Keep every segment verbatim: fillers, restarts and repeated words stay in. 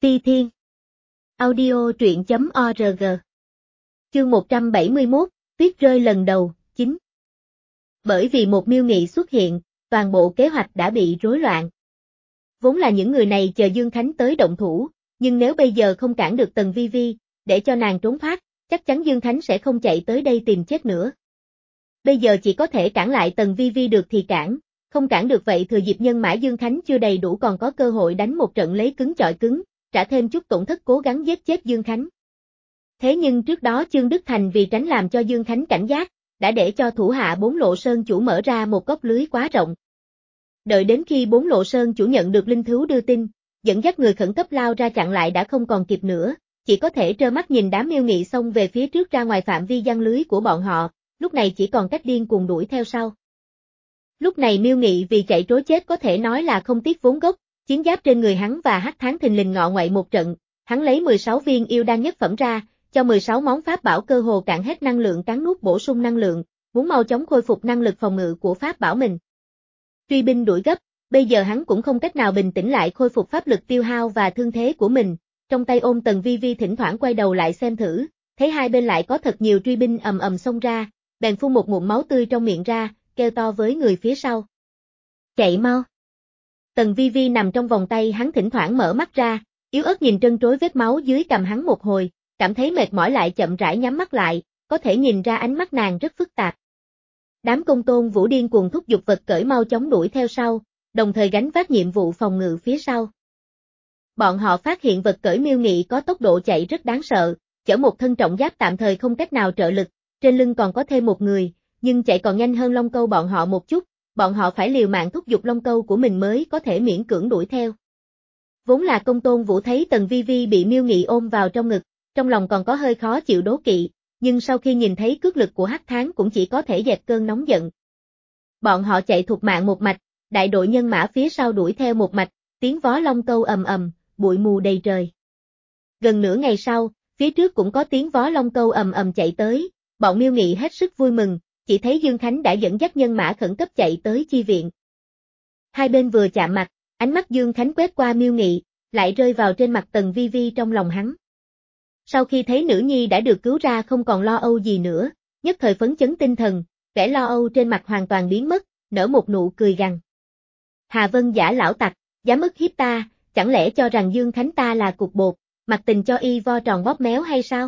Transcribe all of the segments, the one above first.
Ti Thiên. Audio truyện chấm org. Chương một trăm bảy mươi mốt, tuyết rơi lần đầu, chín. Bởi vì một Miêu Nghị xuất hiện, toàn bộ kế hoạch đã bị rối loạn. Vốn là những người này chờ Dương Khánh tới động thủ, nhưng nếu bây giờ không cản được Tần Vi Vi, để cho nàng trốn thoát, chắc chắn Dương Khánh sẽ không chạy tới đây tìm chết nữa. Bây giờ chỉ có thể cản lại Tần Vi Vi được thì cản, không cản được vậy thừa dịp nhân mã Dương Khánh chưa đầy đủ còn có cơ hội đánh một trận lấy cứng chọi cứng, trả thêm chút tổn thất cố gắng giết chết Dương Khánh. Thế nhưng trước đó Chương Đức Thành vì tránh làm cho Dương Khánh cảnh giác, đã để cho thủ hạ Bốn Lộ Sơn chủ mở ra một góc lưới quá rộng. Đợi đến khi Bốn Lộ Sơn chủ nhận được linh thú đưa tin, dẫn dắt người khẩn cấp lao ra chặn lại đã không còn kịp nữa, chỉ có thể trơ mắt nhìn đám Miêu Nghị xông về phía trước ra ngoài phạm vi giăng lưới của bọn họ, lúc này chỉ còn cách điên cuồng đuổi theo sau. Lúc này Miêu Nghị vì chạy trối chết có thể nói là không tiếc vốn gốc, chiến giáp trên người hắn và hắc tháng thình lình ngọ ngoại một trận, hắn lấy mười sáu viên yêu đan nhất phẩm ra, cho mười sáu món pháp bảo cơ hồ cạn hết năng lượng cắn nuốt bổ sung năng lượng, muốn mau chóng khôi phục năng lực phòng ngự của pháp bảo mình. Truy binh đuổi gấp, bây giờ hắn cũng không cách nào bình tĩnh lại khôi phục pháp lực tiêu hao và thương thế của mình, trong tay ôm Tần Vi Vi thỉnh thoảng quay đầu lại xem thử, thấy hai bên lại có thật nhiều truy binh ầm ầm xông ra, bèn phun một ngụm máu tươi trong miệng ra, kêu to với người phía sau. Chạy mau! Tần Vi Vi nằm trong vòng tay hắn thỉnh thoảng mở mắt ra, yếu ớt nhìn trân trối vết máu dưới cằm hắn một hồi, cảm thấy mệt mỏi lại chậm rãi nhắm mắt lại, có thể nhìn ra ánh mắt nàng rất phức tạp. Đám Công Tôn Vũ điên cuồng thúc giục vật cởi mau chóng đuổi theo sau, đồng thời gánh vác nhiệm vụ phòng ngự phía sau. Bọn họ phát hiện vật cởi Miêu Nghị có tốc độ chạy rất đáng sợ, chở một thân trọng giáp tạm thời không cách nào trợ lực, trên lưng còn có thêm một người, nhưng chạy còn nhanh hơn Long Câu bọn họ một chút, bọn họ phải liều mạng thúc giục Long Câu của mình mới có thể miễn cưỡng đuổi theo. Vốn là Công Tôn Vũ thấy Tần Vi Vi bị Miêu Nghị ôm vào trong ngực, trong lòng còn có hơi khó chịu đố kỵ, nhưng sau khi nhìn thấy cước lực của hắc tháng cũng chỉ có thể dẹp cơn nóng giận. Bọn họ chạy thục mạng một mạch, đại đội nhân mã phía sau đuổi theo một mạch, tiếng vó Long Câu ầm ầm, bụi mù đầy trời. Gần nửa ngày sau, phía trước cũng có tiếng vó Long Câu ầm ầm chạy tới, bọn Miêu Nghị hết sức vui mừng, chỉ thấy Dương Khánh đã dẫn dắt nhân mã khẩn cấp chạy tới chi viện. Hai bên vừa chạm mặt, ánh mắt Dương Khánh quét qua Miêu Nghị, lại rơi vào trên mặt Tần Vi Vi trong lòng hắn. Sau khi thấy nữ nhi đã được cứu ra không còn lo âu gì nữa, nhất thời phấn chấn tinh thần, vẻ lo âu trên mặt hoàn toàn biến mất, nở một nụ cười gằn. Hà Vân giả lão tặc, dám ức hiếp ta, chẳng lẽ cho rằng Dương Khánh ta là cục bột, mặc tình cho y vo tròn bóp méo hay sao?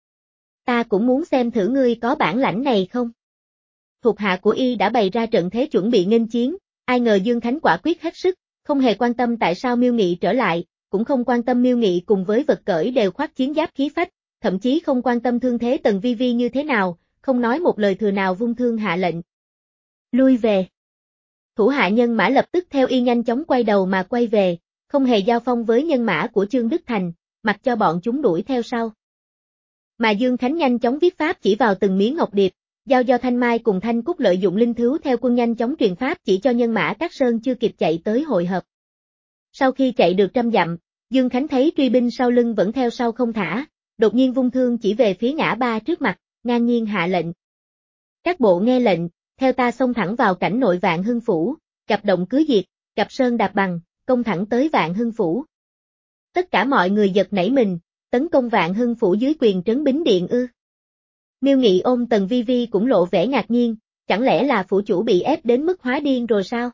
Ta cũng muốn xem thử ngươi có bản lãnh này không? Thuộc hạ của y đã bày ra trận thế chuẩn bị nghênh chiến, ai ngờ Dương Khánh quả quyết hết sức, không hề quan tâm tại sao Miêu Nghị trở lại, cũng không quan tâm Miêu Nghị cùng với vật cởi đều khoác chiến giáp khí phách, thậm chí không quan tâm thương thế Tần Vi Vi như thế nào, không nói một lời thừa nào vung thương hạ lệnh. Lui về. Thủ hạ nhân mã lập tức theo y nhanh chóng quay đầu mà quay về, không hề giao phong với nhân mã của Chương Đức Thành, mặc cho bọn chúng đuổi theo sau. Mà Dương Khánh nhanh chóng viết pháp chỉ vào từng miếng ngọc điệp, giao do Thanh Mai cùng Thanh Cúc lợi dụng linh thú theo quân nhanh chóng truyền pháp chỉ cho nhân mã Cát Sơn chưa kịp chạy tới hội hợp. Sau khi chạy được trăm dặm, Dương Khánh thấy truy binh sau lưng vẫn theo sau không thả, đột nhiên vung thương chỉ về phía ngã ba trước mặt, ngang nhiên hạ lệnh. Các bộ nghe lệnh, theo ta xông thẳng vào cảnh nội Vạn Hưng Phủ, cặp động cứ diệt, cặp sơn đạp bằng, công thẳng tới Vạn Hưng Phủ. Tất cả mọi người giật nảy mình, tấn công Vạn Hưng Phủ dưới quyền trấn Bính Điện ư. Miêu Nghị ôm Tần Vi Vi cũng lộ vẻ ngạc nhiên, chẳng lẽ là phủ chủ bị ép đến mức hóa điên rồi sao?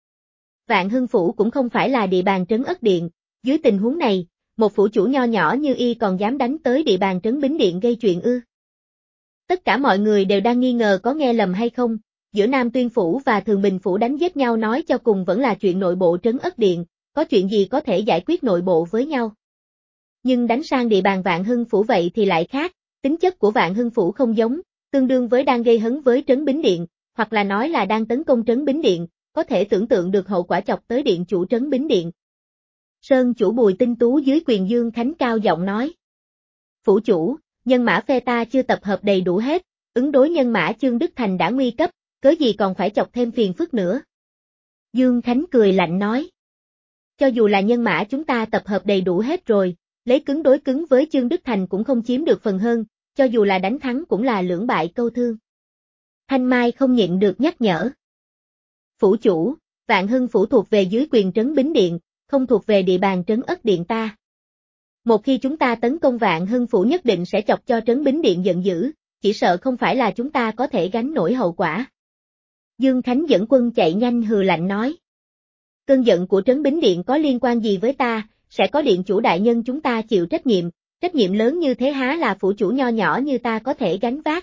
Vạn Hưng Phủ cũng không phải là địa bàn trấn Ất Điện, dưới tình huống này, một phủ chủ nho nhỏ như y còn dám đánh tới địa bàn trấn Bính Điện gây chuyện ư? Tất cả mọi người đều đang nghi ngờ có nghe lầm hay không, giữa Nam Tuyên Phủ và Thường Bình Phủ đánh giết nhau nói cho cùng vẫn là chuyện nội bộ trấn Ất Điện, có chuyện gì có thể giải quyết nội bộ với nhau. Nhưng đánh sang địa bàn Vạn Hưng Phủ vậy thì lại khác, tính chất của Vạn Hưng Phủ không giống, tương đương với đang gây hấn với trấn Bính Điện, hoặc là nói là đang tấn công trấn Bính Điện, có thể tưởng tượng được hậu quả chọc tới điện chủ trấn Bính Điện. Sơn chủ Bùi Tinh Tú dưới quyền Dương Khánh cao giọng nói. Phủ chủ, nhân mã phe ta chưa tập hợp đầy đủ hết, ứng đối nhân mã Chương Đức Thành đã nguy cấp, cớ gì còn phải chọc thêm phiền phức nữa. Dương Khánh cười lạnh nói. Cho dù là nhân mã chúng ta tập hợp đầy đủ hết rồi, lấy cứng đối cứng với Chương Đức Thành cũng không chiếm được phần hơn, cho dù là đánh thắng cũng là lưỡng bại câu thương. Thanh Mai không nhịn được nhắc nhở. Phủ chủ, Vạn Hưng Phủ thuộc về dưới quyền trấn Bính Điện, không thuộc về địa bàn trấn Ất Điện ta. Một khi chúng ta tấn công Vạn Hưng Phủ nhất định sẽ chọc cho Trấn Bính Điện giận dữ, chỉ sợ không phải là chúng ta có thể gánh nổi hậu quả. Dương Khánh dẫn quân chạy nhanh hừ lạnh nói. Cơn giận của Trấn Bính Điện có liên quan gì với ta, sẽ có điện chủ đại nhân chúng ta chịu trách nhiệm, trách nhiệm lớn như thế há là phủ chủ nho nhỏ như ta có thể gánh vác.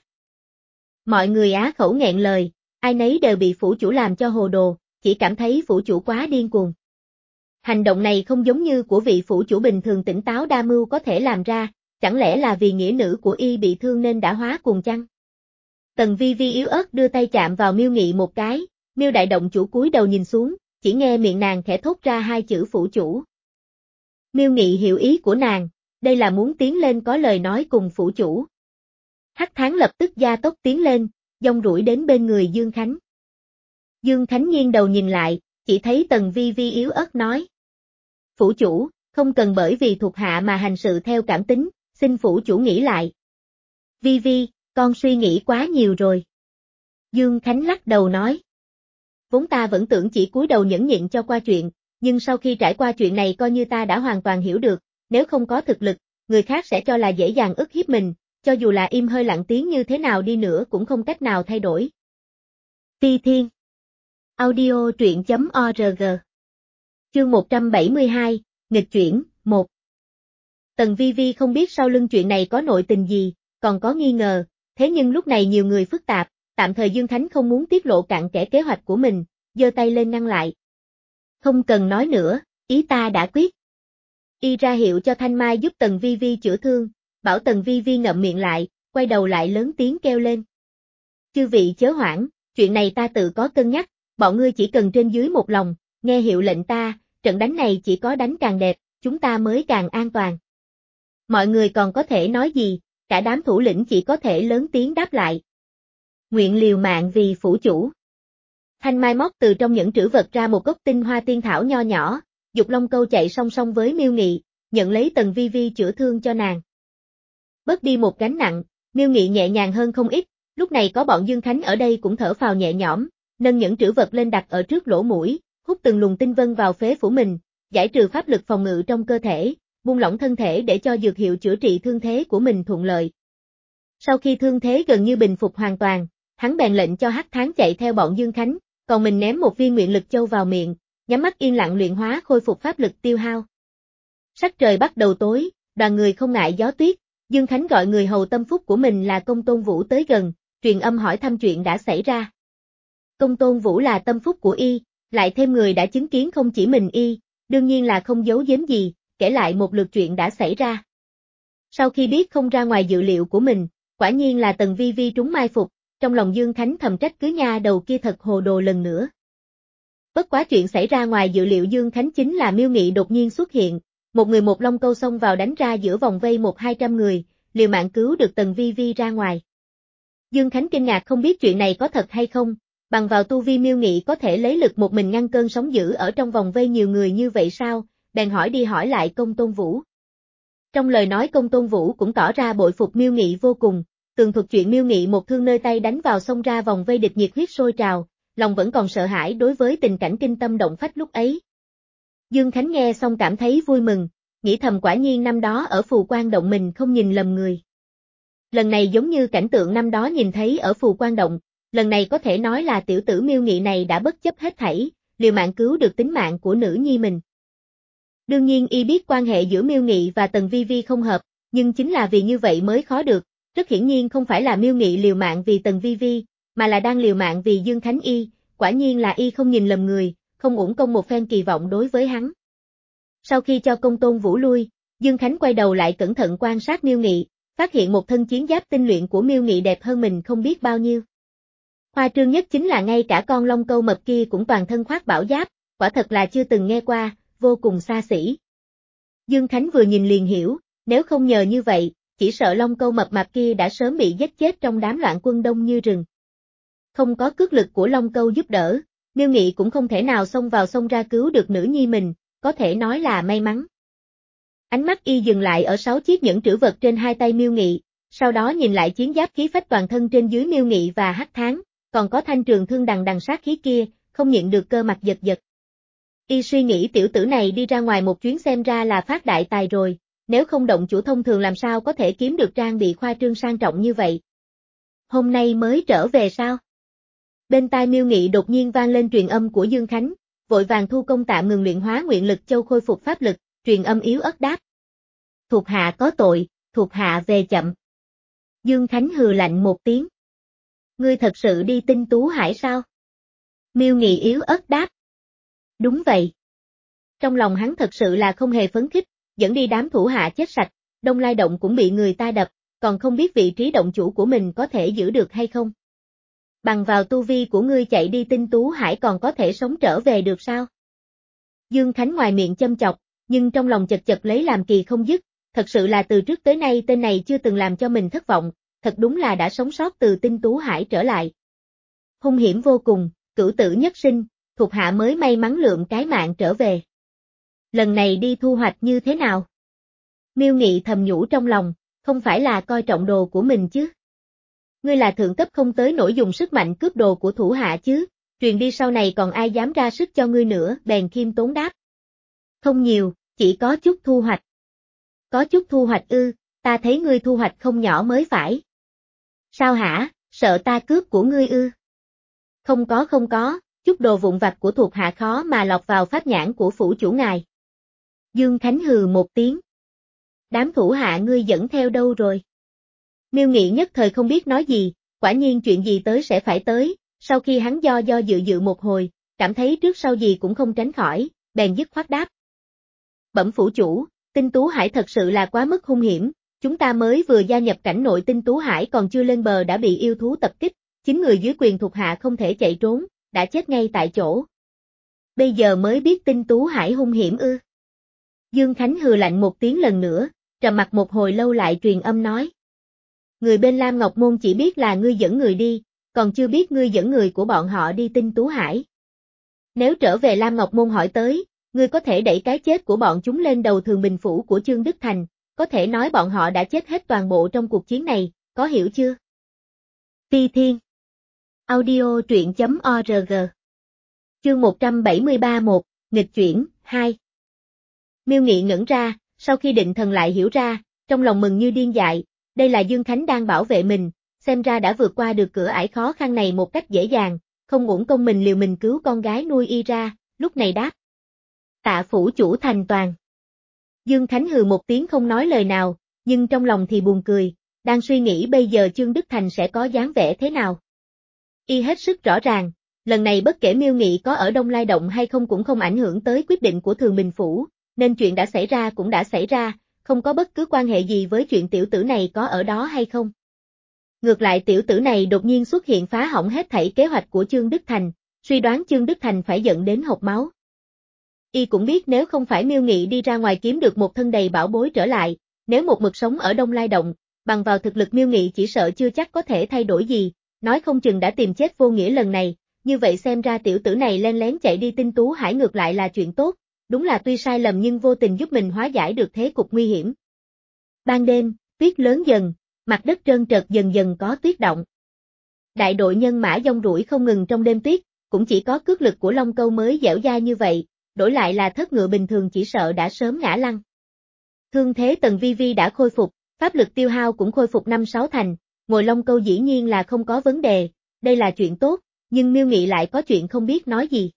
Mọi người á khẩu nghẹn lời, ai nấy đều bị phủ chủ làm cho hồ đồ, chỉ cảm thấy phủ chủ quá điên cuồng. Hành động này không giống như của vị phủ chủ bình thường tỉnh táo đa mưu có thể làm ra, chẳng lẽ là vì nghĩa nữ của y bị thương nên đã hóa cuồng chăng? Tần Vi Vi yếu ớt đưa tay chạm vào Miêu Nghị một cái, Miêu đại động chủ cúi đầu nhìn xuống, chỉ nghe miệng nàng khẽ thốt ra hai chữ phủ chủ. Miêu Nghị hiểu ý của nàng, đây là muốn tiến lên có lời nói cùng phủ chủ. Hắc Tháng lập tức gia tốc tiến lên, dông rủi đến bên người Dương Khánh. Dương Khánh nghiêng đầu nhìn lại, chỉ thấy Tần Vi Vi yếu ớt nói. Phủ chủ, không cần bởi vì thuộc hạ mà hành sự theo cảm tính, xin phủ chủ nghĩ lại. Vi Vi, con suy nghĩ quá nhiều rồi. Dương Khánh lắc đầu nói. Vốn ta vẫn tưởng chỉ cúi đầu nhẫn nhịn cho qua chuyện, nhưng sau khi trải qua chuyện này coi như ta đã hoàn toàn hiểu được, nếu không có thực lực, người khác sẽ cho là dễ dàng ức hiếp mình, cho dù là im hơi lặng tiếng như thế nào đi nữa cũng không cách nào thay đổi. Phi Thiên Audio truyện chấm org Chương một trăm bảy mươi hai, nghịch chuyển, một Tần Vi Vi không biết sau lưng chuyện này có nội tình gì, còn có nghi ngờ, thế nhưng lúc này nhiều người phức tạp, tạm thời Dương Khánh không muốn tiết lộ cặn kẽ kế hoạch của mình, giơ tay lên ngăn lại. Không cần nói nữa, ý ta đã quyết. Y ra hiệu cho Thanh Mai giúp Tần Vi Vi chữa thương, bảo Tần Vi Vi ngậm miệng lại, quay đầu lại lớn tiếng kêu lên. Chư vị chớ hoảng, chuyện này ta tự có cân nhắc, bọn ngươi chỉ cần trên dưới một lòng, nghe hiệu lệnh ta, trận đánh này chỉ có đánh càng đẹp, chúng ta mới càng an toàn. Mọi người còn có thể nói gì, cả đám thủ lĩnh chỉ có thể lớn tiếng đáp lại. Nguyện liều mạng vì phủ chủ. Thanh Mai móc từ trong những trữ vật ra một gốc tinh hoa tiên thảo nho nhỏ, Dục Long Câu chạy song song với Miêu Nghị, nhận lấy Tần Vi Vi chữa thương cho nàng. Bớt đi một gánh nặng, Miêu Nghị nhẹ nhàng hơn không ít, lúc này có bọn Dương Khánh ở đây cũng thở phào nhẹ nhõm, nâng những trữ vật lên đặt ở trước lỗ mũi, hút từng luồng tinh vân vào phế phủ mình, giải trừ pháp lực phòng ngự trong cơ thể, buông lỏng thân thể để cho dược hiệu chữa trị thương thế của mình thuận lợi. Sau khi thương thế gần như bình phục hoàn toàn, hắn bèn lệnh cho Hắc Tháng chạy theo bọn Dương Khánh, còn mình ném một viên nguyện lực châu vào miệng, nhắm mắt yên lặng luyện hóa khôi phục pháp lực tiêu hao. Sắc trời bắt đầu tối, đoàn người không ngại gió tuyết, Dương Khánh gọi người hầu tâm phúc của mình là Công Tôn Vũ tới gần, truyền âm hỏi thăm chuyện đã xảy ra. Công Tôn Vũ là tâm phúc của y, lại thêm người đã chứng kiến không chỉ mình y, đương nhiên là không giấu giếm gì, kể lại một lượt chuyện đã xảy ra. Sau khi biết không ra ngoài dự liệu của mình, quả nhiên là Tần Vi Vi trúng mai phục, trong lòng Dương Khánh thầm trách cứ nha đầu kia thật hồ đồ lần nữa. Bất quá chuyện xảy ra ngoài dự liệu Dương Khánh chính là Miêu Nghị đột nhiên xuất hiện, một người một long câu xông vào đánh ra giữa vòng vây một hai trăm người, liều mạng cứu được Tần Vi Vi ra ngoài. Dương Khánh kinh ngạc không biết chuyện này có thật hay không, bằng vào tu vi Miêu Nghị có thể lấy lực một mình ngăn cơn sóng dữ ở trong vòng vây nhiều người như vậy sao, bèn hỏi đi hỏi lại Công Tôn Vũ. Trong lời nói Công Tôn Vũ cũng tỏ ra bội phục Miêu Nghị vô cùng, tường thuật chuyện Miêu Nghị một thương nơi tay đánh vào xông ra vòng vây địch nhiệt huyết sôi trào, lòng vẫn còn sợ hãi đối với tình cảnh kinh tâm động phách lúc ấy. Dương Khánh nghe xong cảm thấy vui mừng, nghĩ thầm quả nhiên năm đó ở Phù Quan Động mình không nhìn lầm người. Lần này giống như cảnh tượng năm đó nhìn thấy ở Phù Quan Động, lần này có thể nói là tiểu tử Miêu Nghị này đã bất chấp hết thảy, liều mạng cứu được tính mạng của nữ nhi mình. Đương nhiên y biết quan hệ giữa Miêu Nghị và Tần Vi Vi không hợp, nhưng chính là vì như vậy mới khó được, rất hiển nhiên không phải là Miêu Nghị liều mạng vì Tần Vi Vi, mà là đang liều mạng vì Dương Khánh y, quả nhiên là y không nhìn lầm người, không uổng công một phen kỳ vọng đối với hắn. Sau khi cho Công Tôn Vũ lui, Dương Khánh quay đầu lại cẩn thận quan sát Miêu Nghị, phát hiện một thân chiến giáp tinh luyện của Miêu Nghị đẹp hơn mình không biết bao nhiêu. Hoa trương nhất chính là ngay cả con long câu mập kia cũng toàn thân khoác bảo giáp, quả thật là chưa từng nghe qua, vô cùng xa xỉ. Dương Khánh vừa nhìn liền hiểu, nếu không nhờ như vậy, chỉ sợ long câu mập mạp kia đã sớm bị giết chết trong đám loạn quân đông như rừng. Không có cước lực của long câu giúp đỡ, Miêu Nghị cũng không thể nào xông vào xông ra cứu được nữ nhi mình, có thể nói là may mắn. Ánh mắt y dừng lại ở sáu chiếc nhẫn trữ vật trên hai tay Miêu Nghị, sau đó nhìn lại chiến giáp khí phách toàn thân trên dưới Miêu Nghị và Hắc Tháng, còn có thanh trường thương đằng đằng sát khí kia, không nhịn được cơ mặt giật giật. Y suy nghĩ tiểu tử này đi ra ngoài một chuyến xem ra là phát đại tài rồi, nếu không động chủ thông thường làm sao có thể kiếm được trang bị khoa trương sang trọng như vậy. Hôm nay mới trở về sao? Bên tai Miêu Nghị đột nhiên vang lên truyền âm của Dương Khánh, vội vàng thu công tạm ngừng luyện hóa nguyện lực châu khôi phục pháp lực, truyền âm yếu ớt đáp. Thuộc hạ có tội, thuộc hạ về chậm. Dương Khánh hừ lạnh một tiếng. Ngươi thật sự đi Tinh Tú Hải sao? Miêu Nghị yếu ớt đáp. Đúng vậy. Trong lòng hắn thật sự là không hề phấn khích, dẫn đi đám thủ hạ chết sạch, Đông Lai Động cũng bị người ta đập, còn không biết vị trí động chủ của mình có thể giữ được hay không. Bằng vào tu vi của ngươi chạy đi Tinh Tú Hải còn có thể sống trở về được sao? Dương Khánh ngoài miệng châm chọc, nhưng trong lòng chật chật lấy làm kỳ không dứt, thật sự là từ trước tới nay tên này chưa từng làm cho mình thất vọng, thật đúng là đã sống sót từ Tinh Tú Hải trở lại. Hung hiểm vô cùng, cửu tử nhất sinh, thuộc hạ mới may mắn lượm cái mạng trở về. Lần này đi thu hoạch như thế nào? Miêu Nghị thầm nhủ trong lòng, không phải là coi trọng đồ của mình chứ. Ngươi là thượng cấp không tới nỗi dùng sức mạnh cướp đồ của thủ hạ chứ, truyền đi sau này còn ai dám ra sức cho ngươi nữa, bèn khiêm tốn đáp. Không nhiều, chỉ có chút thu hoạch. Có chút thu hoạch ư, ta thấy ngươi thu hoạch không nhỏ mới phải. Sao hả, sợ ta cướp của ngươi ư? Không có không có, chút đồ vụn vặt của thuộc hạ khó mà lọt vào pháp nhãn của phủ chủ ngài. Dương Khánh hừ một tiếng. Đám thủ hạ ngươi dẫn theo đâu rồi? Miêu Nghị nhất thời không biết nói gì, quả nhiên chuyện gì tới sẽ phải tới, sau khi hắn do do dự dự một hồi, cảm thấy trước sau gì cũng không tránh khỏi, bèn dứt khoát đáp. Bẩm phủ chủ, Tinh Tú Hải thật sự là quá mức hung hiểm, chúng ta mới vừa gia nhập cảnh nội Tinh Tú Hải còn chưa lên bờ đã bị yêu thú tập kích, chính người dưới quyền thuộc hạ không thể chạy trốn, đã chết ngay tại chỗ. Bây giờ mới biết Tinh Tú Hải hung hiểm ư? Dương Khánh hừ lạnh một tiếng lần nữa, trầm mặt một hồi lâu lại truyền âm nói. Người bên Lam Ngọc Môn chỉ biết là ngươi dẫn người đi, còn chưa biết ngươi dẫn người của bọn họ đi Tinh Tú Hải. Nếu trở về Lam Ngọc Môn hỏi tới, ngươi có thể đẩy cái chết của bọn chúng lên đầu Thường Bình Phủ của Chương Đức Thành, có thể nói bọn họ đã chết hết toàn bộ trong cuộc chiến này, có hiểu chưa? Phi Thiên Audio truyện chấm org Chương một trăm bảy mươi ba một, nghịch chuyển, hai. Miêu Nghị ngẩn ra, sau khi định thần lại hiểu ra, trong lòng mừng như điên dại, đây là Dương Khánh đang bảo vệ mình, xem ra đã vượt qua được cửa ải khó khăn này một cách dễ dàng, không uổng công mình liều mình cứu con gái nuôi y ra, lúc này đáp. Tạ phủ chủ thành toàn. Dương Khánh hừ một tiếng không nói lời nào, nhưng trong lòng thì buồn cười, đang suy nghĩ bây giờ Chương Đức Thành sẽ có dáng vẻ thế nào. Y hết sức rõ ràng, lần này bất kể Miêu Nghị có ở Đông Lai Động hay không cũng không ảnh hưởng tới quyết định của Thường Bình Phủ, nên chuyện đã xảy ra cũng đã xảy ra, không có bất cứ quan hệ gì với chuyện tiểu tử này có ở đó hay không. Ngược lại tiểu tử này đột nhiên xuất hiện phá hỏng hết thảy kế hoạch của Chương Đức Thành, suy đoán Chương Đức Thành phải giận đến hộc máu. Y cũng biết nếu không phải Miêu Nghị đi ra ngoài kiếm được một thân đầy bảo bối trở lại, nếu một mực sống ở Đông Lai Động, bằng vào thực lực Miêu Nghị chỉ sợ chưa chắc có thể thay đổi gì, nói không chừng đã tìm chết vô nghĩa lần này, như vậy xem ra tiểu tử này len lén chạy đi Tinh Tú Hải ngược lại là chuyện tốt, đúng là tuy sai lầm nhưng vô tình giúp mình hóa giải được thế cục nguy hiểm. Ban đêm, tuyết lớn dần, mặt đất trơn trượt dần dần có tuyết động. Đại đội nhân mã dông rủi không ngừng trong đêm tuyết, cũng chỉ có cước lực của Long Câu mới dẻo dai như vậy, đổi lại là thất ngựa bình thường chỉ sợ đã sớm ngã lăn. Thương thế Tần Vi Vi đã khôi phục, pháp lực tiêu hao cũng khôi phục năm sáu thành, ngồi Long Câu dĩ nhiên là không có vấn đề, đây là chuyện tốt, nhưng Miêu Nghị lại có chuyện không biết nói gì.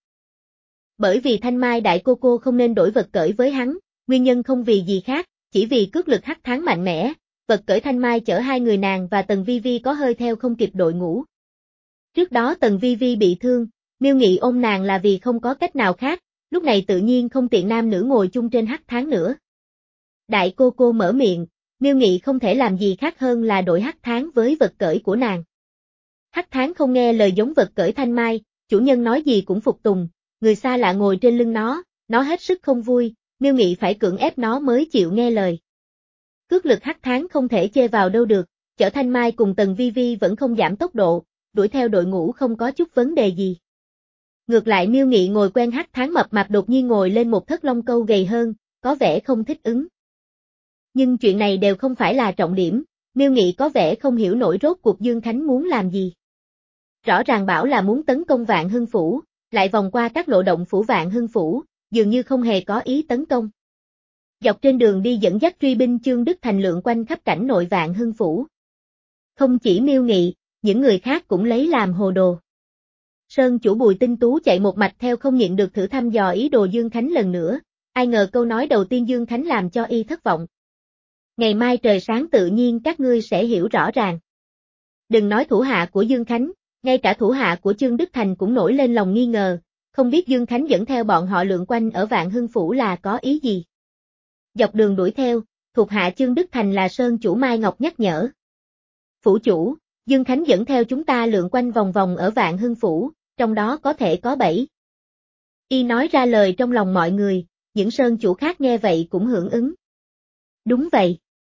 Bởi vì Thanh Mai đại cô cô không nên đổi vật cởi với hắn, nguyên nhân không vì gì khác, chỉ vì cước lực hắc tháng mạnh mẽ, vật cởi Thanh Mai chở hai người nàng và Tần Vi Vi có hơi theo không kịp đội ngũ. Trước đó Tần Vi Vi bị thương, Miêu Nghị ôm nàng là vì không có cách nào khác, lúc này tự nhiên không tiện nam nữ ngồi chung trên hắc tháng nữa. Đại cô cô mở miệng, Miêu Nghị không thể làm gì khác hơn là đổi hắc tháng với vật cởi của nàng. Hắc tháng không nghe lời giống vật cởi Thanh Mai, chủ nhân nói gì cũng phục tùng, người xa lạ ngồi trên lưng nó, nó hết sức không vui, Miêu Nghị phải cưỡng ép nó mới chịu nghe lời. Cước lực hắc tháng không thể chê vào đâu được, chở Thanh Mai cùng Tần Vi Vi vẫn không giảm tốc độ, đuổi theo đội ngũ không có chút vấn đề gì. Ngược lại Miêu Nghị ngồi quen hắc tháng mập mạp đột nhiên ngồi lên một thất Long Câu gầy hơn, có vẻ không thích ứng. Nhưng chuyện này đều không phải là trọng điểm, Miêu Nghị có vẻ không hiểu nổi rốt cuộc Dương Khánh muốn làm gì. Rõ ràng bảo là muốn tấn công Vạn Hưng Phủ, lại vòng qua các lộ động phủ Vạn Hưng Phủ, dường như không hề có ý tấn công. Dọc trên đường đi dẫn dắt truy binh Chương Đức Thành lượn quanh khắp cảnh nội Vạn Hưng Phủ. Không chỉ Miêu Nghị, những người khác cũng lấy làm hồ đồ. Sơn chủ Bùi Tinh Tú chạy một mạch theo không nhịn được thử thăm dò ý đồ Dương Khánh lần nữa, ai ngờ câu nói đầu tiên Dương Khánh làm cho y thất vọng. Ngày mai trời sáng tự nhiên các ngươi sẽ hiểu rõ ràng. Đừng nói thủ hạ của Dương Khánh, ngay cả thủ hạ của Chương Đức Thành cũng nổi lên lòng nghi ngờ, không biết Dương Khánh dẫn theo bọn họ lượn quanh ở Vạn Hưng Phủ là có ý gì. Dọc đường đuổi theo, thuộc hạ Chương Đức Thành là Sơn chủ Mai Ngọc nhắc nhở. Phủ chủ, Dương Khánh dẫn theo chúng ta lượn quanh vòng vòng ở Vạn Hưng Phủ, trong đó có thể có bẫy. Y nói ra lời trong lòng mọi người, những Sơn chủ khác nghe vậy cũng hưởng ứng. Đúng vậy.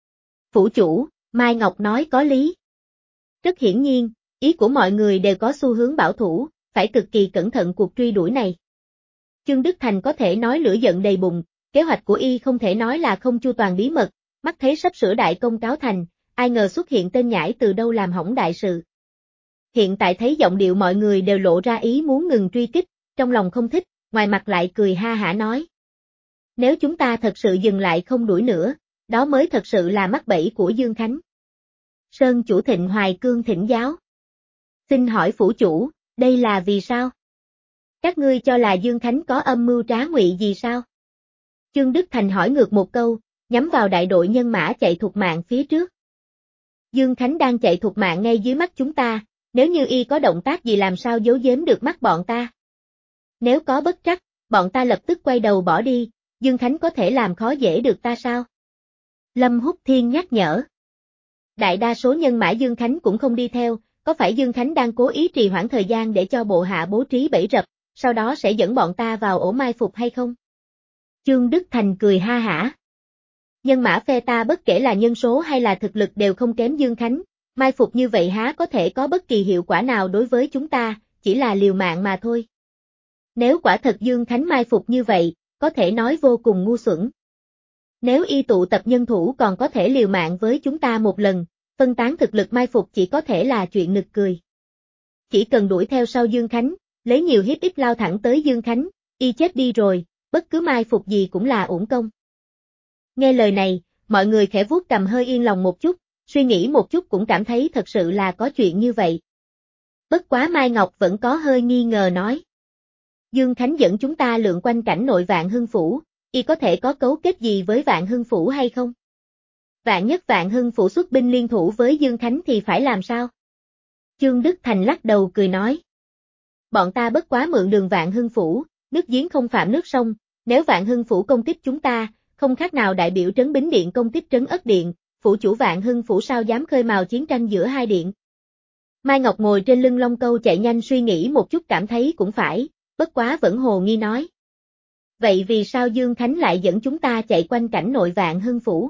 Phủ chủ, Mai Ngọc nói có lý. Rất hiển nhiên, ý của mọi người đều có xu hướng bảo thủ, phải cực kỳ cẩn thận cuộc truy đuổi này. Chương Đức Thành có thể nói lửa giận đầy bụng, kế hoạch của y không thể nói là không chu toàn bí mật, mắt thấy sắp sửa đại công cáo thành, ai ngờ xuất hiện tên nhãi từ đâu làm hỏng đại sự. Hiện tại thấy giọng điệu mọi người đều lộ ra ý muốn ngừng truy kích, trong lòng không thích, ngoài mặt lại cười ha hả nói. Nếu chúng ta thật sự dừng lại không đuổi nữa, đó mới thật sự là mắc bẫy của Dương Khánh. Sơn chủ Thịnh Hoài Cương thỉnh giáo. Xin hỏi phủ chủ, đây là vì sao? Các ngươi cho là Dương Khánh có âm mưu trá ngụy gì sao? Chương Đức Thành hỏi ngược một câu, nhắm vào đại đội nhân mã chạy thục mạng phía trước. Dương Khánh đang chạy thục mạng ngay dưới mắt chúng ta, nếu như y có động tác gì làm sao giấu giếm được mắt bọn ta? Nếu có bất trắc, bọn ta lập tức quay đầu bỏ đi, Dương Khánh có thể làm khó dễ được ta sao? Lâm Húc Thiên nhắc nhở. Đại đa số nhân mã Dương Khánh cũng không đi theo, có phải Dương Khánh đang cố ý trì hoãn thời gian để cho bộ hạ bố trí bẫy rập, sau đó sẽ dẫn bọn ta vào ổ mai phục hay không? Chương Đức Thành cười ha hả. Nhân mã phe ta bất kể là nhân số hay là thực lực đều không kém Dương Khánh, mai phục như vậy há có thể có bất kỳ hiệu quả nào đối với chúng ta, chỉ là liều mạng mà thôi. Nếu quả thật Dương Khánh mai phục như vậy, có thể nói vô cùng ngu xuẩn. Nếu y tụ tập nhân thủ còn có thể liều mạng với chúng ta một lần, phân tán thực lực mai phục chỉ có thể là chuyện nực cười. Chỉ cần đuổi theo sau Dương Khánh, lấy nhiều hiếp ít lao thẳng tới Dương Khánh, y chết đi rồi, bất cứ mai phục gì cũng là uổng công. Nghe lời này, mọi người khẽ vuốt cầm hơi yên lòng một chút, suy nghĩ một chút cũng cảm thấy thật sự là có chuyện như vậy. Bất quá Mai Ngọc vẫn có hơi nghi ngờ nói. Dương Khánh dẫn chúng ta lượn quanh cảnh nội Vạn Hưng Phủ, y có thể có cấu kết gì với Vạn Hưng Phủ hay không? Vạn nhất Vạn Hưng Phủ xuất binh liên thủ với Dương Khánh thì phải làm sao? Chương Đức Thành lắc đầu cười nói. Bọn ta bất quá mượn đường Vạn Hưng Phủ, nước giếng không phạm nước sông, nếu Vạn Hưng Phủ công kích chúng ta, không khác nào đại biểu Trấn Bính Điện công kích Trấn Ất Điện, phủ chủ Vạn Hưng Phủ sao dám khơi mào chiến tranh giữa hai điện. Mai Ngọc ngồi trên lưng Long Câu chạy nhanh suy nghĩ một chút cảm thấy cũng phải, bất quá vẫn hồ nghi nói. Vậy vì sao Dương Khánh lại dẫn chúng ta chạy quanh cảnh nội Vạn Hưng Phủ?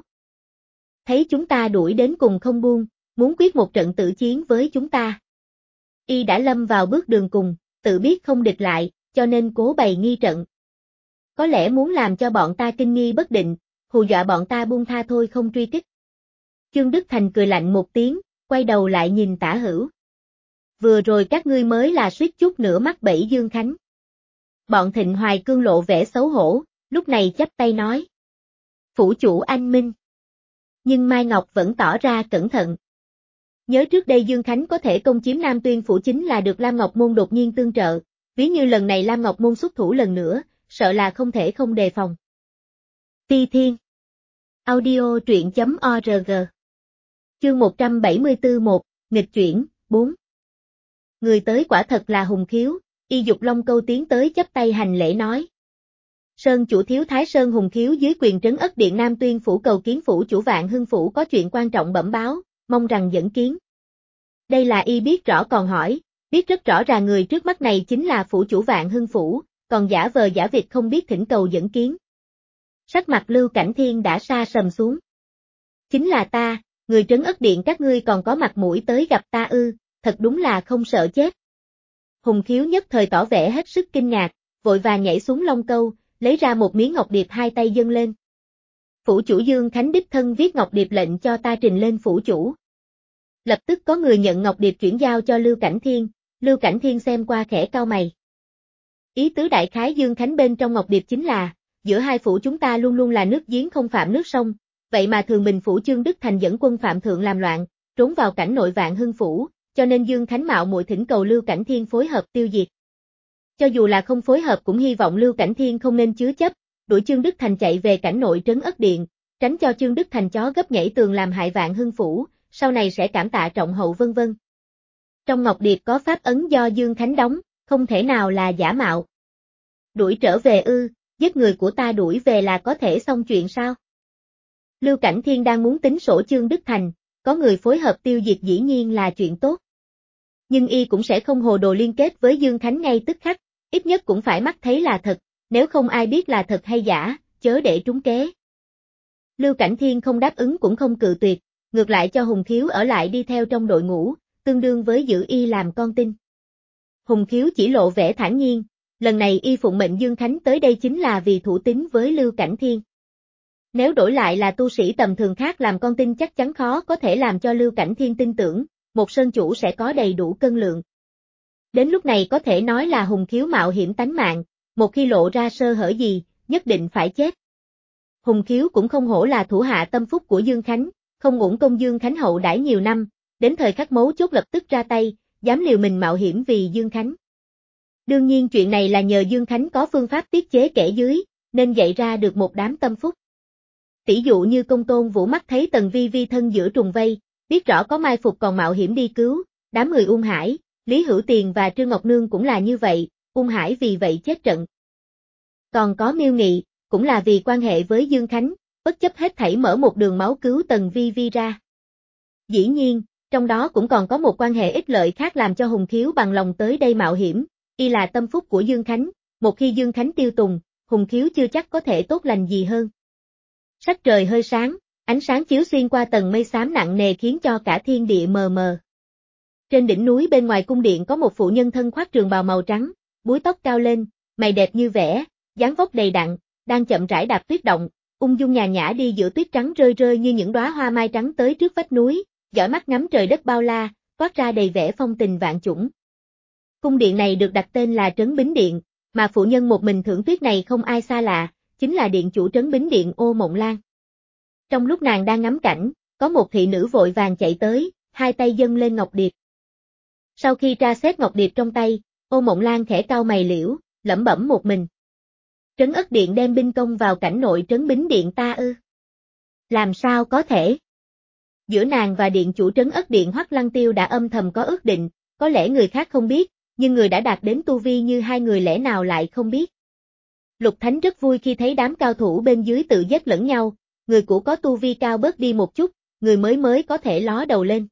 Thấy chúng ta đuổi đến cùng không buông, muốn quyết một trận tử chiến với chúng ta. Y đã lâm vào bước đường cùng, tự biết không địch lại, cho nên cố bày nghi trận. Có lẽ muốn làm cho bọn ta kinh nghi bất định, hù dọa bọn ta buông tha thôi không truy kích. Chương Đức Thành cười lạnh một tiếng, quay đầu lại nhìn Tả Hữu. Vừa rồi các ngươi mới là suýt chút nữa mắc bẫy Dương Khánh. Bọn Thịnh Hoài Cương lộ vẻ xấu hổ, lúc này chắp tay nói. Phủ chủ anh minh. Nhưng Mai Ngọc vẫn tỏ ra cẩn thận. Nhớ trước đây Dương Khánh có thể công chiếm Nam Tuyên Phủ chính là được Lam Ngọc Môn đột nhiên tương trợ, ví như lần này Lam Ngọc Môn xuất thủ lần nữa, sợ là không thể không đề phòng. Ti Thiên Audio truyện chấm org Chương một trăm bảy mươi tư một, nghịch chuyển, bốn Người tới quả thật là Hùng Khiếu, y dục Long Câu tiến tới chắp tay hành lễ nói. Sơn chủ Thiếu Thái Sơn Hùng Khiếu dưới quyền trấn Ất Điện Nam Tuyên Phủ cầu kiến phủ chủ Vạn Hưng Phủ có chuyện quan trọng bẩm báo, mong rằng dẫn kiến. Đây là y biết rõ còn hỏi, biết rất rõ ràng người trước mắt này chính là phủ chủ Vạn Hưng Phủ, còn giả vờ giả vịt không biết thỉnh cầu dẫn kiến. Sắc mặt Lưu Cảnh Thiên đã sa sầm xuống. Chính là ta, người trấn Ất Điện các ngươi còn có mặt mũi tới gặp ta ư, thật đúng là không sợ chết. Hùng Khiếu nhất thời tỏ vẻ hết sức kinh ngạc, vội vàng nhảy xuống Long Câu, lấy ra một miếng ngọc điệp hai tay dâng lên. Phủ chủ Dương Khánh đích thân viết ngọc điệp lệnh cho ta trình lên phủ chủ. Lập tức có người nhận ngọc điệp chuyển giao cho Lưu Cảnh Thiên, Lưu Cảnh Thiên xem qua khẽ cau mày. Ý tứ đại khái Dương Khánh bên trong ngọc điệp chính là, giữa hai phủ chúng ta luôn luôn là nước giếng không phạm nước sông, vậy mà Thường Bình phủ Chương Đức Thành dẫn quân phạm thượng làm loạn, trốn vào cảnh nội Vạn Hưng phủ, cho nên Dương Khánh mạo muội thỉnh cầu Lưu Cảnh Thiên phối hợp tiêu diệt. Cho dù là không phối hợp cũng hy vọng Lưu Cảnh Thiên không nên chứa chấp, đuổi Chương Đức Thành chạy về cảnh nội trấn Ất Điện, tránh cho Chương Đức Thành chó gấp nhảy tường làm hại Vạn Hưng phủ, sau này sẽ cảm tạ trọng hậu vân vân. Trong ngọc điệp có pháp ấn do Dương Khánh đóng, không thể nào là giả mạo. Đuổi trở về ư, giết người của ta đuổi về là có thể xong chuyện sao? Lưu Cảnh Thiên đang muốn tính sổ Chương Đức Thành, có người phối hợp tiêu diệt dĩ nhiên là chuyện tốt. Nhưng y cũng sẽ không hồ đồ liên kết với Dương Khánh ngay tức khắc, ít nhất cũng phải mắt thấy là thật, nếu không ai biết là thật hay giả, chớ để trúng kế. Lưu Cảnh Thiên không đáp ứng cũng không cự tuyệt, ngược lại cho Hùng Khiếu ở lại đi theo trong đội ngũ, tương đương với giữ y làm con tin. Hùng Khiếu chỉ lộ vẻ thản nhiên, lần này y phụng mệnh Dương Khánh tới đây chính là vì thủ tín với Lưu Cảnh Thiên. Nếu đổi lại là tu sĩ tầm thường khác làm con tin chắc chắn khó có thể làm cho Lưu Cảnh Thiên tin tưởng, một sơn chủ sẽ có đầy đủ cân lượng. Đến lúc này có thể nói là Hùng Khiếu mạo hiểm tánh mạng, một khi lộ ra sơ hở gì, nhất định phải chết. Hùng Khiếu cũng không hổ là thủ hạ tâm phúc của Dương Khánh, không uổng công Dương Khánh hậu đãi nhiều năm, đến thời khắc mấu chốt lập tức ra tay, dám liều mình mạo hiểm vì Dương Khánh. Đương nhiên chuyện này là nhờ Dương Khánh có phương pháp tiết chế kẻ dưới, nên dạy ra được một đám tâm phúc. Tỷ dụ như Công Tôn Vũ mắt thấy Tần Vi Vi thân giữa trùng vây, biết rõ có mai phục còn mạo hiểm đi cứu, đám người Ung Hải, Lý Hữu Tiền và Trương Ngọc Nương cũng là như vậy, Ung Hải vì vậy chết trận. Còn có Miêu Nghị, cũng là vì quan hệ với Dương Khánh, bất chấp hết thảy mở một đường máu cứu Tần Vi Vi ra. Dĩ nhiên, trong đó cũng còn có một quan hệ ích lợi khác làm cho Hùng Khiếu bằng lòng tới đây mạo hiểm, y là tâm phúc của Dương Khánh, một khi Dương Khánh tiêu tùng, Hùng Khiếu chưa chắc có thể tốt lành gì hơn. Sắc trời hơi sáng, ánh sáng chiếu xuyên qua tầng mây xám nặng nề khiến cho cả thiên địa mờ mờ. Trên đỉnh núi bên ngoài cung điện có một phụ nhân thân khoác trường bào màu trắng, búi tóc cao lên, mày đẹp như vẽ, dáng vóc đầy đặn, đang chậm rãi đạp tuyết động, ung dung nhàn nhã đi giữa tuyết trắng rơi rơi như những đóa hoa mai trắng tới trước vách núi, dõi mắt ngắm trời đất bao la, toát ra đầy vẻ phong tình vạn chủng. Cung điện này được đặt tên là Trấn Bính Điện, mà phụ nhân một mình thưởng tuyết này không ai xa lạ, chính là điện chủ Trấn Bính Điện Ô Mộng Lan. Trong lúc nàng đang ngắm cảnh, có một thị nữ vội vàng chạy tới, hai tay dâng lên ngọc điệp. Sau khi tra xét ngọc điệp trong tay, Ô Mộng Lan khẽ cau mày liễu, lẩm bẩm một mình. Trấn Ất Điện đem binh công vào cảnh nội Trấn Bính Điện ta ư? Làm sao có thể? Giữa nàng và điện chủ Trấn Ất Điện Hoắc Lăng Tiêu đã âm thầm có ước định, có lẽ người khác không biết, nhưng người đã đạt đến tu vi như hai người lẽ nào lại không biết. Lục Thánh rất vui khi thấy đám cao thủ bên dưới tự giết lẫn nhau, người cũ có tu vi cao bớt đi một chút, người mới mới có thể ló đầu lên.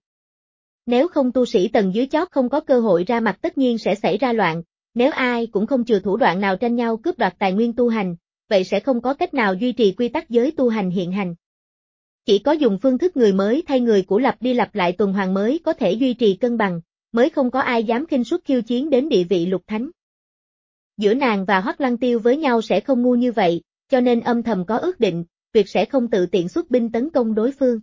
Nếu không tu sĩ tầng dưới chót không có cơ hội ra mặt tất nhiên sẽ xảy ra loạn, nếu ai cũng không chừa thủ đoạn nào tranh nhau cướp đoạt tài nguyên tu hành, vậy sẽ không có cách nào duy trì quy tắc giới tu hành hiện hành. Chỉ có dùng phương thức người mới thay người cũ lặp đi lặp lại tuần hoàn mới có thể duy trì cân bằng, mới không có ai dám khinh suất khiêu chiến đến địa vị Lục Thánh. Giữa nàng và Hoắc Lăng Tiêu với nhau sẽ không ngu như vậy, cho nên âm thầm có ước định, tuyệt sẽ không tự tiện xuất binh tấn công đối phương.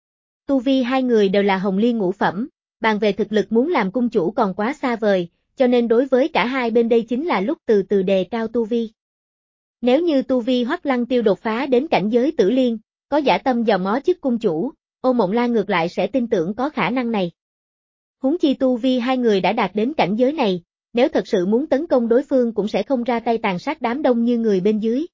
Tu vi hai người đều là hồng liên ngũ phẩm, bàn về thực lực muốn làm cung chủ còn quá xa vời, cho nên đối với cả hai bên đây chính là lúc từ từ đề cao tu vi. Nếu như tu vi Hoắc Lăng Tiêu đột phá đến cảnh giới tử liên, có dã tâm dòm ngó chức cung chủ, Ô Mộng Lan ngược lại sẽ tin tưởng có khả năng này. Huống chi tu vi hai người đã đạt đến cảnh giới này, nếu thật sự muốn tấn công đối phương cũng sẽ không ra tay tàn sát đám đông như người bên dưới.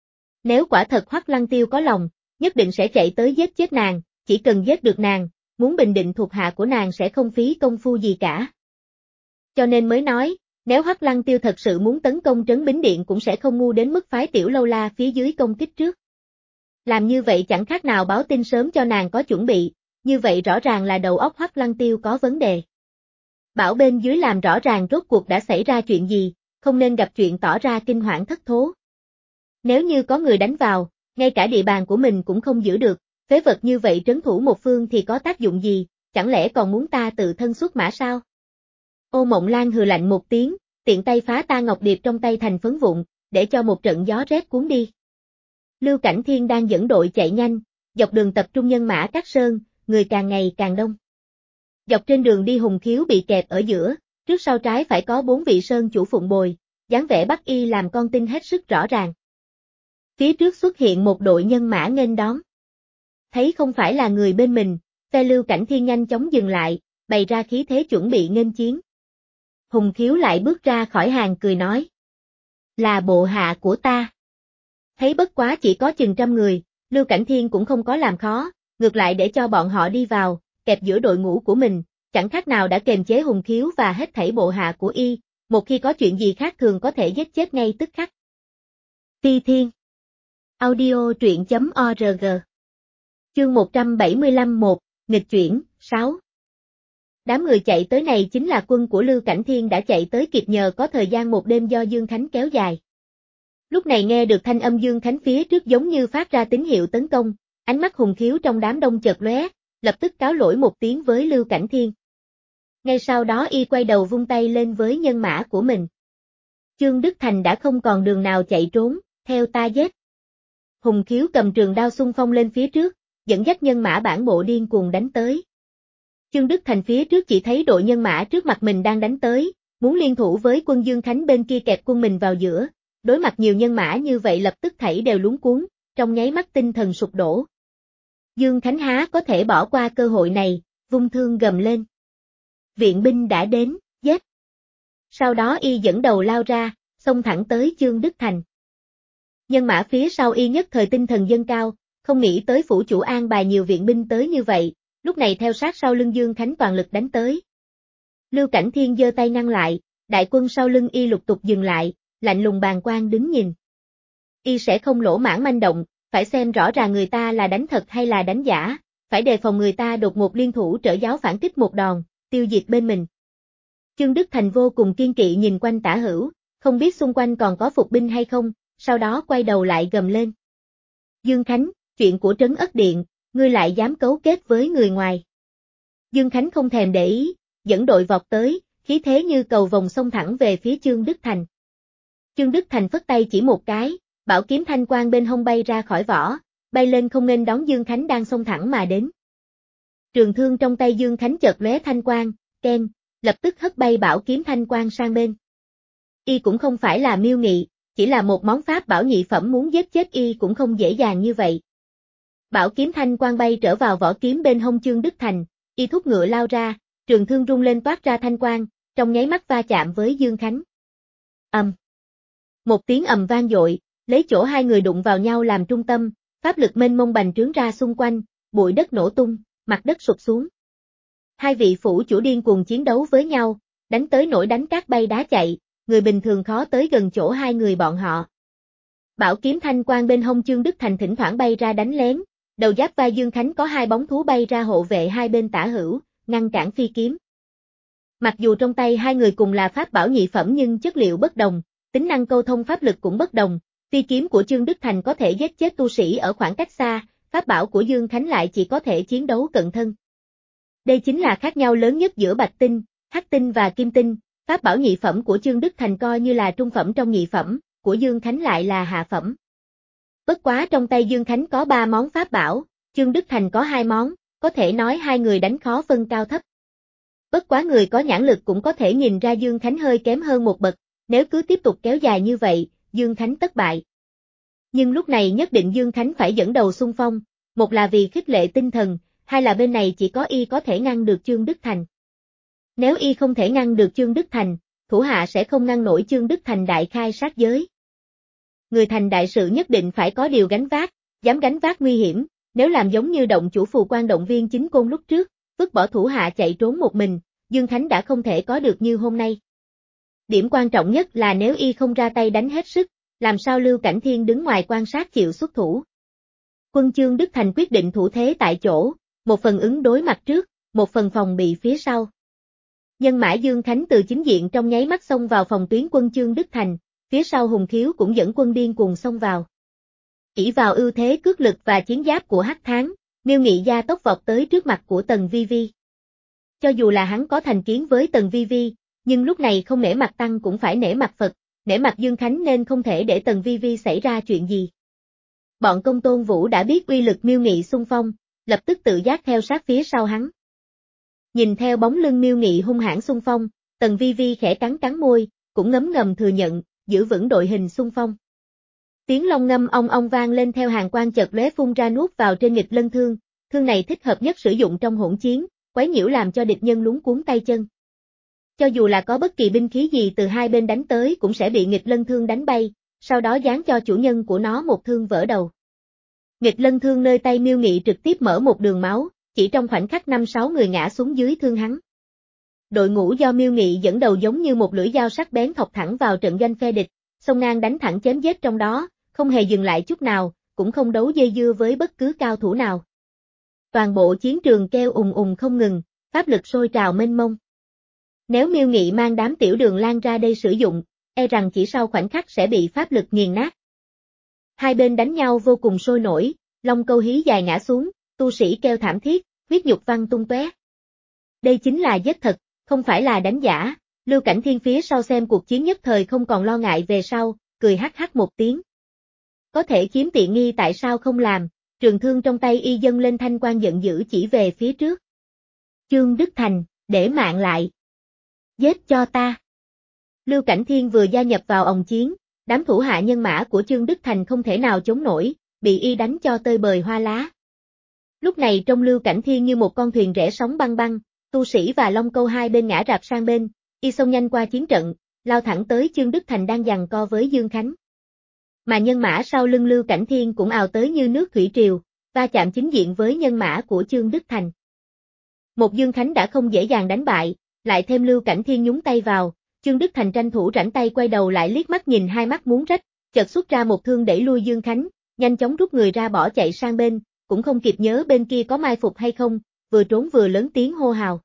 Nếu quả thật Hoắc Lăng Tiêu có lòng, nhất định sẽ chạy tới giết chết nàng, chỉ cần giết được nàng, muốn bình định thuộc hạ của nàng sẽ không phí công phu gì cả. Cho nên mới nói, nếu Hoắc Lăng Tiêu thật sự muốn tấn công Trấn Bính Điện cũng sẽ không ngu đến mức phái Tiểu Lâu La phía dưới công kích trước. Làm như vậy chẳng khác nào báo tin sớm cho nàng có chuẩn bị, như vậy rõ ràng là đầu óc Hoắc Lăng Tiêu có vấn đề. Bảo bên dưới làm rõ ràng rốt cuộc đã xảy ra chuyện gì, không nên gặp chuyện tỏ ra kinh hoảng thất thố. Nếu như có người đánh vào, ngay cả địa bàn của mình cũng không giữ được, phế vật như vậy trấn thủ một phương thì có tác dụng gì, chẳng lẽ còn muốn ta tự thân xuất mã sao? Ô Mộng Lan hừ lạnh một tiếng, tiện tay phá tan ngọc điệp trong tay thành phấn vụn, để cho một trận gió rét cuốn đi. Lưu Cảnh Thiên đang dẫn đội chạy nhanh, dọc đường tập trung nhân mã Cát Sơn, người càng ngày càng đông. Dọc trên đường đi Hùng Khiếu bị kẹp ở giữa, trước sau trái phải có bốn vị sơn chủ phụng bồi, dáng vẻ bắt y làm con tin hết sức rõ ràng. Phía trước xuất hiện một đội nhân mã nghênh đón. Thấy không phải là người bên mình, phe Lưu Cảnh Thiên nhanh chóng dừng lại, bày ra khí thế chuẩn bị nghênh chiến. Hùng Khiếu lại bước ra khỏi hàng cười nói. Là bộ hạ của ta. Thấy bất quá chỉ có chừng trăm người, Lưu Cảnh Thiên cũng không có làm khó, ngược lại để cho bọn họ đi vào, kẹp giữa đội ngũ của mình, chẳng khác nào đã kềm chế Hùng Khiếu và hết thảy bộ hạ của y, một khi có chuyện gì khác thường có thể giết chết ngay tức khắc. Ti Thiên Audio truyện.org Chương một trăm bảy mươi lăm một, nghịch chuyển, sáu. Đám người chạy tới này chính là quân của Lưu Cảnh Thiên đã chạy tới kịp nhờ có thời gian một đêm do Dương Khánh kéo dài. Lúc này nghe được thanh âm Dương Khánh phía trước giống như phát ra tín hiệu tấn công, ánh mắt Hùng Khiếu trong đám đông chợt lóe, lập tức cáo lỗi một tiếng với Lưu Cảnh Thiên. Ngay sau đó y quay đầu vung tay lên với nhân mã của mình. Chương Đức Thành đã không còn đường nào chạy trốn, theo ta giết. Hùng Khiếu cầm trường đao xung phong lên phía trước, dẫn dắt nhân mã bản bộ điên cuồng đánh tới. Chương Đức Thành phía trước chỉ thấy đội nhân mã trước mặt mình đang đánh tới, muốn liên thủ với quân Dương Khánh bên kia kẹp quân mình vào giữa, đối mặt nhiều nhân mã như vậy lập tức thảy đều luống cuống, trong nháy mắt tinh thần sụp đổ. Dương Khánh há có thể bỏ qua cơ hội này, vung thương gầm lên. Viện binh đã đến, giết. Sau đó y dẫn đầu lao ra, xông thẳng tới Chương Đức Thành. Nhân mã phía sau y nhất thời tinh thần dâng cao, không nghĩ tới phủ chủ an bài nhiều viện binh tới như vậy, lúc này theo sát sau lưng Dương Khánh toàn lực đánh tới. Lưu Cảnh Thiên giơ tay ngăn lại, đại quân sau lưng y lục tục dừng lại, lạnh lùng bàng quan đứng nhìn. Y sẽ không lỗ mãng manh động, phải xem rõ ràng người ta là đánh thật hay là đánh giả, phải đề phòng người ta đột ngột liên thủ trở giáo phản kích một đòn, tiêu diệt bên mình. Chương Đức Thành vô cùng kiên kỵ nhìn quanh tả hữu, không biết xung quanh còn có phục binh hay không, sau đó quay đầu lại gầm lên. Dương Khánh, chuyện của Trấn Ất Điện, ngươi lại dám cấu kết với người ngoài. Dương Khánh không thèm để ý, dẫn đội vọt tới, khí thế như cầu vồng xông thẳng về phía Chương Đức Thành. Chương Đức Thành phất tay chỉ một cái, bảo kiếm thanh quang bên hông bay ra khỏi vỏ, bay lên không nên đón Dương Khánh đang xông thẳng mà đến. Trường thương trong tay Dương Khánh chợt lóe thanh quang, keng, lập tức hất bay bảo kiếm thanh quang sang bên. Y cũng không phải là Miêu Nghị, chỉ là một món pháp bảo nhị phẩm muốn giết chết y cũng không dễ dàng như vậy. Bảo kiếm thanh quang bay trở vào vỏ kiếm bên hông Chương Đức Thành, y thúc ngựa lao ra, trường thương rung lên toát ra thanh quang, trong nháy mắt va chạm với Dương Khánh. Ầm. Một tiếng ầm vang dội, lấy chỗ hai người đụng vào nhau làm trung tâm, pháp lực mênh mông bành trướng ra xung quanh, bụi đất nổ tung, mặt đất sụp xuống. Hai vị phủ chủ điên cuồng chiến đấu với nhau, đánh tới nỗi đánh cát bay đá chạy, người bình thường khó tới gần chỗ hai người bọn họ. Bảo kiếm thanh quang bên hông Chương Đức Thành thỉnh thoảng bay ra đánh lén, đầu giáp vai Dương Khánh có hai bóng thú bay ra hộ vệ hai bên tả hữu, ngăn cản phi kiếm. Mặc dù trong tay hai người cùng là pháp bảo nhị phẩm nhưng chất liệu bất đồng, tính năng câu thông pháp lực cũng bất đồng, phi kiếm của Chương Đức Thành có thể giết chết tu sĩ ở khoảng cách xa, pháp bảo của Dương Khánh lại chỉ có thể chiến đấu cận thân. Đây chính là khác nhau lớn nhất giữa bạch tinh, hắc tinh và kim tinh, pháp bảo nhị phẩm của Chương Đức Thành coi như là trung phẩm trong nhị phẩm, của Dương Khánh lại là hạ phẩm. Bất quá trong tay Dương Khánh có ba món pháp bảo, Chương Đức Thành có hai món, có thể nói hai người đánh khó phân cao thấp. Bất quá người có nhãn lực cũng có thể nhìn ra Dương Khánh hơi kém hơn một bậc, nếu cứ tiếp tục kéo dài như vậy, Dương Khánh tất bại. Nhưng lúc này nhất định Dương Khánh phải dẫn đầu xung phong, một là vì khích lệ tinh thần, hai là bên này chỉ có y có thể ngăn được Chương Đức Thành. Nếu y không thể ngăn được Chương Đức Thành, thủ hạ sẽ không ngăn nổi Chương Đức Thành đại khai sát giới. Người thành đại sự nhất định phải có điều gánh vác, dám gánh vác nguy hiểm, nếu làm giống như động chủ Phù Quan động viên chính côn lúc trước, vứt bỏ thủ hạ chạy trốn một mình, Dương Khánh đã không thể có được như hôm nay. Điểm quan trọng nhất là nếu y không ra tay đánh hết sức, làm sao Lưu Cảnh Thiên đứng ngoài quan sát chịu xuất thủ. Quân Chương Đức Thành quyết định thủ thế tại chỗ, một phần ứng đối mặt trước, một phần phòng bị phía sau. Nhân mã Dương Khánh từ chính diện trong nháy mắt xông vào phòng tuyến quân Chương Đức Thành, phía sau Hùng Khiếu cũng dẫn quân điên cuồng xông vào. Ỷ vào ưu thế cước lực và chiến giáp của Hắc Thắng, Miêu Nghị gia tốc vọt tới trước mặt của Tần Vi Vi. Cho dù là hắn có thành kiến với Tần Vi Vi, nhưng lúc này không nể mặt Tăng cũng phải nể mặt Phật, nể mặt Dương Khánh nên không thể để Tần Vi Vi xảy ra chuyện gì. Bọn Công Tôn Vũ đã biết uy lực Miêu Nghị xung phong, lập tức tự giác theo sát phía sau hắn. Nhìn theo bóng lưng Miêu Nghị hung hãn xung phong, Tần Vi Vi khẽ cắn cắn môi, cũng ngấm ngầm thừa nhận, giữ vững đội hình xung phong. Tiếng long ngâm ong ong vang lên theo hàng quang chợt lóe phun ra nuốt vào trên nghịch lân thương, thương này thích hợp nhất sử dụng trong hỗn chiến, quấy nhiễu làm cho địch nhân luống cuống tay chân. Cho dù là có bất kỳ binh khí gì từ hai bên đánh tới cũng sẽ bị nghịch lân thương đánh bay, sau đó giáng cho chủ nhân của nó một thương vỡ đầu. Nghịch lân thương nơi tay Miêu Nghị trực tiếp mở một đường máu, chỉ trong khoảnh khắc năm sáu người ngã xuống dưới thương hắn. Đội ngũ do Miêu Nghị dẫn đầu giống như một lưỡi dao sắc bén thọc thẳng vào trận doanh phe địch, xông ngang đánh thẳng chém giết trong đó, không hề dừng lại chút nào, cũng không đấu dây dưa với bất cứ cao thủ nào. Toàn bộ chiến trường kêu ùng ùng không ngừng, pháp lực sôi trào mênh mông. Nếu Miêu Nghị mang đám tiểu đường lan ra đây sử dụng, e rằng chỉ sau khoảnh khắc sẽ bị pháp lực nghiền nát. Hai bên đánh nhau vô cùng sôi nổi, long câu hí dài ngã xuống, tu sĩ kêu thảm thiết, huyết nhục văng tung tóe. Đây chính là giết thật, không phải là đánh giả. Lưu Cảnh Thiên phía sau xem cuộc chiến nhất thời không còn lo ngại về sau, cười hắc hắc một tiếng. Có thể chiếm tiện nghi tại sao không làm, trường thương trong tay y dâng lên thanh quang giận dữ chỉ về phía trước. Chương Đức Thành, để mạng lại. Giết cho ta. Lưu Cảnh Thiên vừa gia nhập vào ồng chiến, đám thủ hạ nhân mã của Chương Đức Thành không thể nào chống nổi, bị y đánh cho tơi bời hoa lá. Lúc này trong Lưu Cảnh Thiên như một con thuyền rẽ sóng băng băng, tu sĩ và long câu hai bên ngã rạp sang bên, y xông nhanh qua chiến trận, lao thẳng tới Chương Đức Thành đang giằng co với Dương Khánh. Mà nhân mã sau lưng Lưu Cảnh Thiên cũng ào tới như nước thủy triều, va chạm chính diện với nhân mã của Chương Đức Thành. Một Dương Khánh đã không dễ dàng đánh bại, lại thêm Lưu Cảnh Thiên nhúng tay vào, Chương Đức Thành tranh thủ rảnh tay quay đầu lại liếc mắt nhìn hai mắt muốn rách, chợt xuất ra một thương đẩy lui Dương Khánh, nhanh chóng rút người ra bỏ chạy sang bên, cũng không kịp nhớ bên kia có mai phục hay không, vừa trốn vừa lớn tiếng hô hào.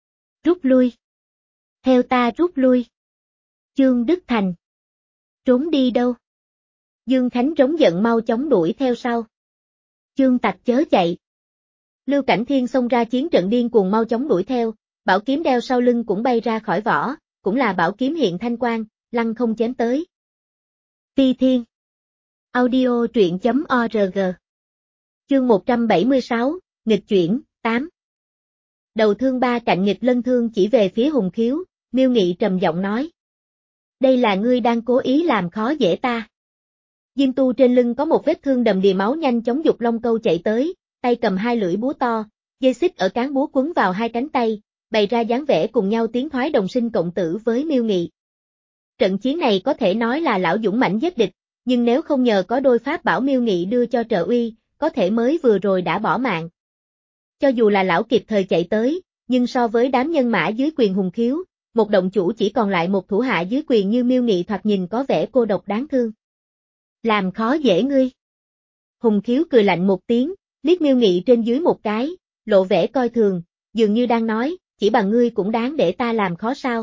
Rút lui. Theo ta rút lui. Chương Đức Thành. Trốn đi đâu? Dương Khánh trống giận mau chóng đuổi theo sau. Chương Tặc chớ chạy. Lưu Cảnh Thiên xông ra chiến trận điên cuồng mau chóng đuổi theo, bảo kiếm đeo sau lưng cũng bay ra khỏi vỏ, cũng là bảo kiếm hiện thanh quang, lăng không chém tới. Ti Thiên. Audio truyện chấm org. Chương một trăm bảy mươi sáu, nghịch chuyển, tám. Đầu thương ba cạnh nghịch lân thương chỉ về phía Hùng Khiếu, Miêu Nghị trầm giọng nói. Đây là ngươi đang cố ý làm khó dễ ta. Diêm Tu trên lưng có một vết thương đầm đìa máu nhanh chóng dục long câu chạy tới, tay cầm hai lưỡi búa to, dây xích ở cán búa quấn vào hai cánh tay, bày ra dáng vẻ cùng nhau tiến thoái đồng sinh cộng tử với Miêu Nghị. Trận chiến này có thể nói là lão dũng mãnh giết địch, nhưng nếu không nhờ có đôi pháp bảo Miêu Nghị đưa cho trợ uy, có thể mới vừa rồi đã bỏ mạng. Cho dù là lão kịp thời chạy tới, nhưng so với đám nhân mã dưới quyền Hùng Khiếu, một động chủ chỉ còn lại một thủ hạ dưới quyền như Miêu Nghị thoạt nhìn có vẻ cô độc đáng thương. Làm khó dễ ngươi. Hùng Khiếu cười lạnh một tiếng, liếc Miêu Nghị trên dưới một cái, lộ vẻ coi thường, dường như đang nói, chỉ bằng ngươi cũng đáng để ta làm khó sao.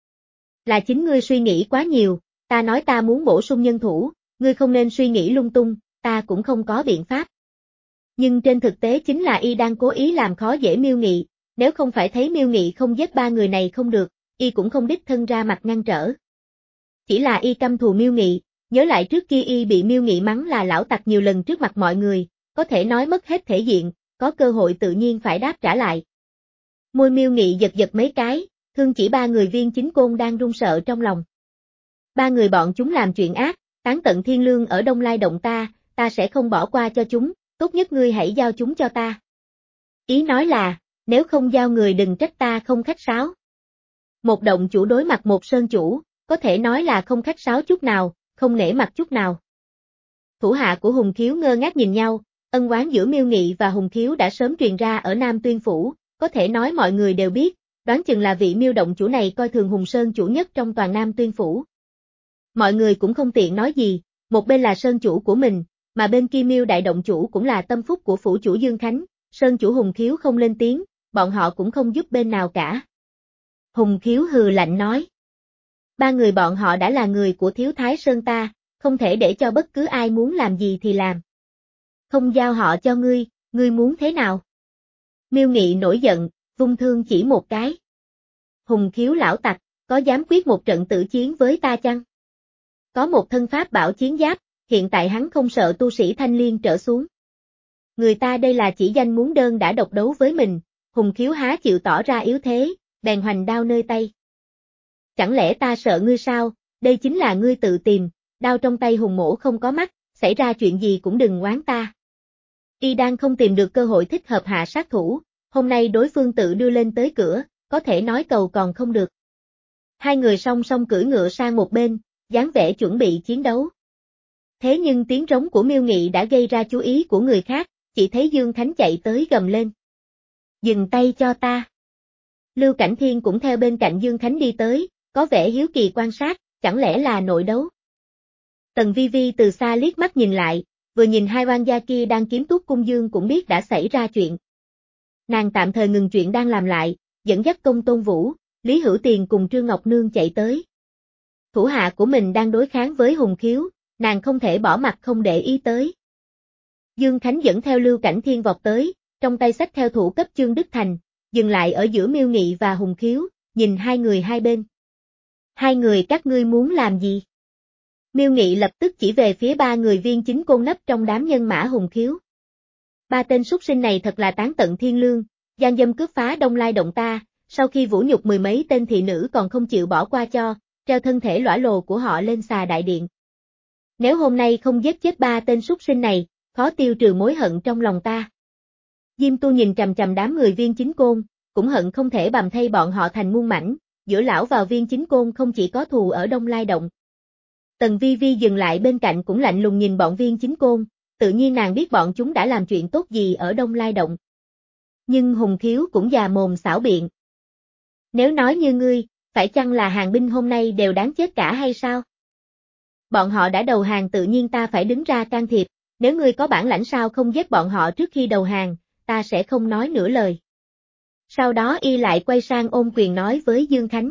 Là chính ngươi suy nghĩ quá nhiều, ta nói ta muốn bổ sung nhân thủ, ngươi không nên suy nghĩ lung tung, ta cũng không có biện pháp. Nhưng trên thực tế chính là y đang cố ý làm khó dễ Miêu Nghị, nếu không phải thấy Miêu Nghị không giết ba người này không được, y cũng không đích thân ra mặt ngăn trở. Chỉ là y căm thù Miêu Nghị, nhớ lại trước kia y bị Miêu Nghị mắng là lão tặc nhiều lần trước mặt mọi người, có thể nói mất hết thể diện, có cơ hội tự nhiên phải đáp trả lại. Môi Miêu Nghị giật giật mấy cái, thương chỉ ba người viên chính côn đang run sợ trong lòng. Ba người bọn chúng làm chuyện ác, tán tận thiên lương ở Đông Lai Động ta, ta sẽ không bỏ qua cho chúng, tốt nhất ngươi hãy giao chúng cho ta. Ý nói là, nếu không giao người đừng trách ta không khách sáo. Một động chủ đối mặt một sơn chủ, có thể nói là không khách sáo chút nào, không nể mặt chút nào. Thủ hạ của Hùng Khiếu ngơ ngác nhìn nhau, ân oán giữa Miêu Nghị và Hùng Khiếu đã sớm truyền ra ở Nam Tuyên Phủ, có thể nói mọi người đều biết, đoán chừng là vị Miêu động chủ này coi thường Hùng Sơn chủ nhất trong toàn Nam Tuyên Phủ. Mọi người cũng không tiện nói gì, một bên là sơn chủ của mình, mà bên kia Miêu đại động chủ cũng là tâm phúc của phủ chủ Dương Khánh, sơn chủ Hùng Khiếu không lên tiếng, bọn họ cũng không giúp bên nào cả. Hùng Khiếu hừ lạnh nói. Ba người bọn họ đã là người của Thiếu Thái Sơn ta, không thể để cho bất cứ ai muốn làm gì thì làm. Không giao họ cho ngươi, ngươi muốn thế nào? Miêu Nghị nổi giận, vung thương chỉ một cái. Hùng Khiếu lão tặc, có dám quyết một trận tử chiến với ta chăng? Có một thân pháp bảo chiến giáp, hiện tại hắn không sợ tu sĩ thanh liên trở xuống. Người ta đây là chỉ danh muốn đơn đã độc đấu với mình, Hùng Khiếu há chịu tỏ ra yếu thế, bèn hoành đao nơi tay. Chẳng lẽ ta sợ ngươi sao, đây chính là ngươi tự tìm, đao trong tay Hùng Mỗ không có mắt, xảy ra chuyện gì cũng đừng oán ta. Y đang không tìm được cơ hội thích hợp hạ sát thủ, hôm nay đối phương tự đưa lên tới cửa, có thể nói cầu còn không được. Hai người song song cưỡi ngựa sang một bên, dáng vẻ chuẩn bị chiến đấu. Thế nhưng tiếng rống của Miêu Nghị đã gây ra chú ý của người khác, chỉ thấy Dương Khánh chạy tới gầm lên. Dừng tay cho ta. Lưu Cảnh Thiên cũng theo bên cạnh Dương Khánh đi tới, có vẻ hiếu kỳ quan sát, chẳng lẽ là nội đấu. Tần Vi Vi từ xa liếc mắt nhìn lại, vừa nhìn hai oan gia kia đang kiếm Túc Cung Dương cũng biết đã xảy ra chuyện. Nàng tạm thời ngừng chuyện đang làm lại, dẫn dắt Công Tôn Vũ, Lý Hữu Tiền cùng Trương Ngọc Nương chạy tới. Thủ hạ của mình đang đối kháng với Hùng Khiếu, nàng không thể bỏ mặt không để ý tới. Dương Khánh dẫn theo Lưu Cảnh Thiên vọt tới, trong tay xách theo thủ cấp Trương Đức Thành, dừng lại ở giữa Miêu Nghị và Hùng Khiếu, nhìn hai người hai bên. Hai người các ngươi muốn làm gì? Miêu Nghị lập tức chỉ về phía ba người viên chính côn nấp trong đám nhân mã Hùng Khiếu. Ba tên súc sinh này thật là tán tận thiên lương, gian dâm cướp phá Đông Lai động ta, sau khi vũ nhục mười mấy tên thị nữ còn không chịu bỏ qua cho, treo thân thể lõa lồ của họ lên xà đại điện. Nếu hôm nay không giết chết ba tên súc sinh này, khó tiêu trừ mối hận trong lòng ta. Diêm Tu nhìn trầm trầm đám người viên chính côn, cũng hận không thể bầm thay bọn họ thành muôn mảnh, giữa lão vào viên chính côn không chỉ có thù ở Đông Lai động. Tần Vi Vi dừng lại bên cạnh cũng lạnh lùng nhìn bọn viên chính côn, tự nhiên nàng biết bọn chúng đã làm chuyện tốt gì ở Đông Lai động. Nhưng Hùng Khiếu cũng già mồm xảo biện. Nếu nói như ngươi, phải chăng là hàng binh hôm nay đều đáng chết cả hay sao? Bọn họ đã đầu hàng tự nhiên ta phải đứng ra can thiệp, nếu ngươi có bản lãnh sao không giết bọn họ trước khi đầu hàng, ta sẽ không nói nửa lời. Sau đó y lại quay sang ôm quyền nói với Dương Khánh.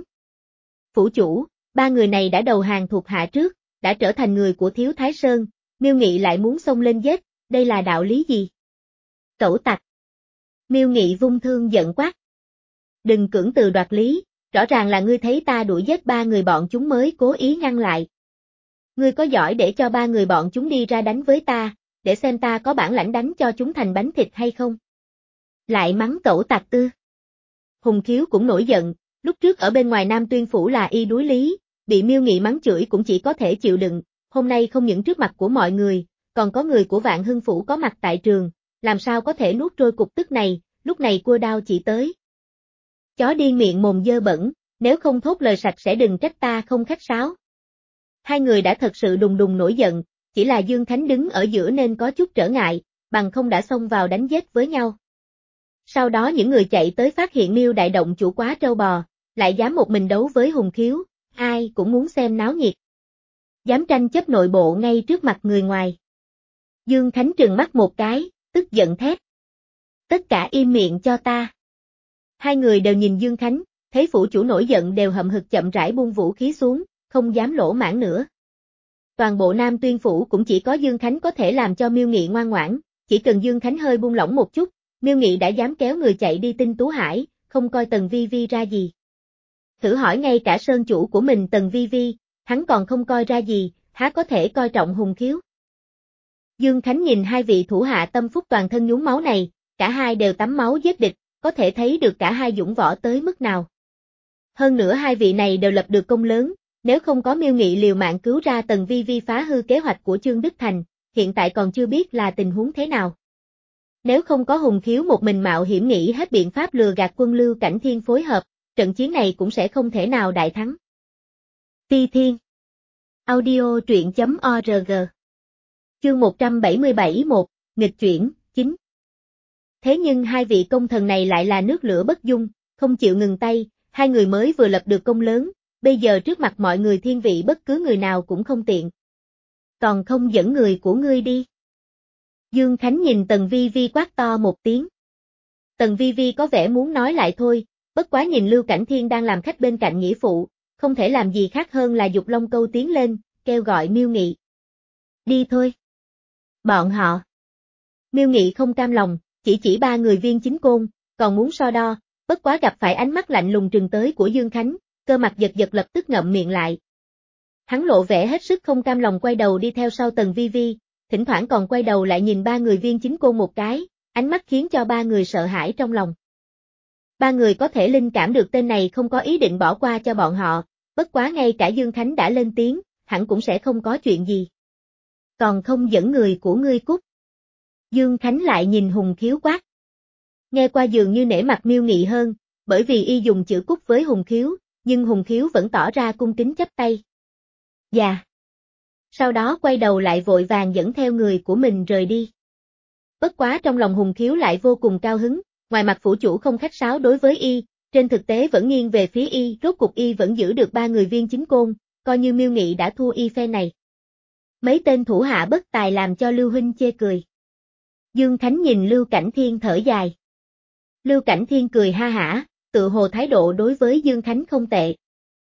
Phủ chủ, ba người này đã đầu hàng thuộc hạ trước, đã trở thành người của Thiếu Thái Sơn, Miêu Nghị lại muốn xông lên giết, đây là đạo lý gì? Cẩu tặc. Miêu Nghị vung thương giận quát. Đừng cưỡng từ đoạt lý, rõ ràng là ngươi thấy ta đuổi giết ba người bọn chúng mới cố ý ngăn lại. Ngươi có giỏi để cho ba người bọn chúng đi ra đánh với ta, để xem ta có bản lãnh đánh cho chúng thành bánh thịt hay không? Lại mắng cẩu tặc tư. Hùng Khiếu cũng nổi giận, lúc trước ở bên ngoài Nam Tuyên Phủ là y đối lý, bị Miêu Nghị mắng chửi cũng chỉ có thể chịu đựng, hôm nay không những trước mặt của mọi người, còn có người của Vạn Hưng Phủ có mặt tại trường, làm sao có thể nuốt trôi cục tức này, lúc này cua đao chỉ tới. Chó điên miệng mồm dơ bẩn, nếu không thốt lời sạch sẽ đừng trách ta không khách sáo. Hai người đã thật sự đùng đùng nổi giận, chỉ là Dương Khánh đứng ở giữa nên có chút trở ngại, bằng không đã xông vào đánh giết với nhau. Sau đó những người chạy tới phát hiện Miêu Đại Động chủ quá trâu bò, lại dám một mình đấu với Hùng Khiếu, ai cũng muốn xem náo nhiệt. Dám tranh chấp nội bộ ngay trước mặt người ngoài. Dương Khánh trừng mắt một cái, tức giận thét. Tất cả im miệng cho ta. Hai người đều nhìn Dương Khánh, thấy phủ chủ nổi giận đều hậm hực chậm rãi buông vũ khí xuống, không dám lỗ mãng nữa. Toàn bộ Nam Tuyên Phủ cũng chỉ có Dương Khánh có thể làm cho Miêu Nghị ngoan ngoãn, chỉ cần Dương Khánh hơi buông lỏng một chút, Miêu Nghị đã dám kéo người chạy đi Tinh Tú Hải, không coi Tần Vi Vi ra gì. Thử hỏi ngay cả sơn chủ của mình Tần Vi Vi, hắn còn không coi ra gì, há có thể coi trọng Hùng Khiếu. Dương Khánh nhìn hai vị thủ hạ tâm phúc toàn thân nhúng máu này, cả hai đều tắm máu giết địch, có thể thấy được cả hai dũng võ tới mức nào. Hơn nữa hai vị này đều lập được công lớn, nếu không có Miêu Nghị liều mạng cứu ra Tần Vi Vi phá hư kế hoạch của Trương Đức Thành, hiện tại còn chưa biết là tình huống thế nào. Nếu không có Hùng Khiếu một mình mạo hiểm nghĩ hết biện pháp lừa gạt quân Lưu Cảnh Thiên phối hợp, trận chiến này cũng sẽ không thể nào đại thắng. Ti Thiên Audio truyện.org Chương một trăm bảy mươi bảy một, nghịch chuyển, chín. Thế nhưng hai vị công thần này lại là nước lửa bất dung, không chịu ngừng tay, hai người mới vừa lập được công lớn, bây giờ trước mặt mọi người thiên vị bất cứ người nào cũng không tiện. Còn không dẫn người của ngươi đi. Dương Khánh nhìn Tần Vi Vi quát to một tiếng. Tần Vi Vi có vẻ muốn nói lại thôi, bất quá nhìn Lưu Cảnh Thiên đang làm khách bên cạnh nghĩa phụ, không thể làm gì khác hơn là dục long câu tiến lên, kêu gọi Miêu Nghị. Đi thôi. Bọn họ. Miêu Nghị không cam lòng, chỉ chỉ ba người viên chính côn, còn muốn so đo, bất quá gặp phải ánh mắt lạnh lùng trừng tới của Dương Khánh, cơ mặt giật giật lập tức ngậm miệng lại. Hắn lộ vẻ hết sức không cam lòng quay đầu đi theo sau Tần Vi Vi, thỉnh thoảng còn quay đầu lại nhìn ba người viên chính côn một cái, ánh mắt khiến cho ba người sợ hãi trong lòng. Ba người có thể linh cảm được tên này không có ý định bỏ qua cho bọn họ, bất quá ngay cả Dương Khánh đã lên tiếng, hẳn cũng sẽ không có chuyện gì. còn không dẫn người của ngươi cút. Dương Khánh lại nhìn Hùng Khiếu quát. Nghe qua dường như nể mặt Miêu Nghị hơn, bởi vì y dùng chữ cút với Hùng Khiếu, nhưng Hùng Khiếu vẫn tỏ ra cung kính chắp tay. Dạ. Sau đó quay đầu lại vội vàng dẫn theo người của mình rời đi. Bất quá trong lòng Hùng Khiếu lại vô cùng cao hứng, ngoài mặt phủ chủ không khách sáo đối với y, trên thực tế vẫn nghiêng về phía y, rốt cuộc y vẫn giữ được ba người viên chính côn, coi như Miêu Nghị đã thua y phe này. Mấy tên thủ hạ bất tài làm cho Lưu huynh chê cười. Dương Khánh nhìn Lưu Cảnh Thiên thở dài. Lưu Cảnh Thiên cười ha hả, tự hồ thái độ đối với Dương Khánh không tệ.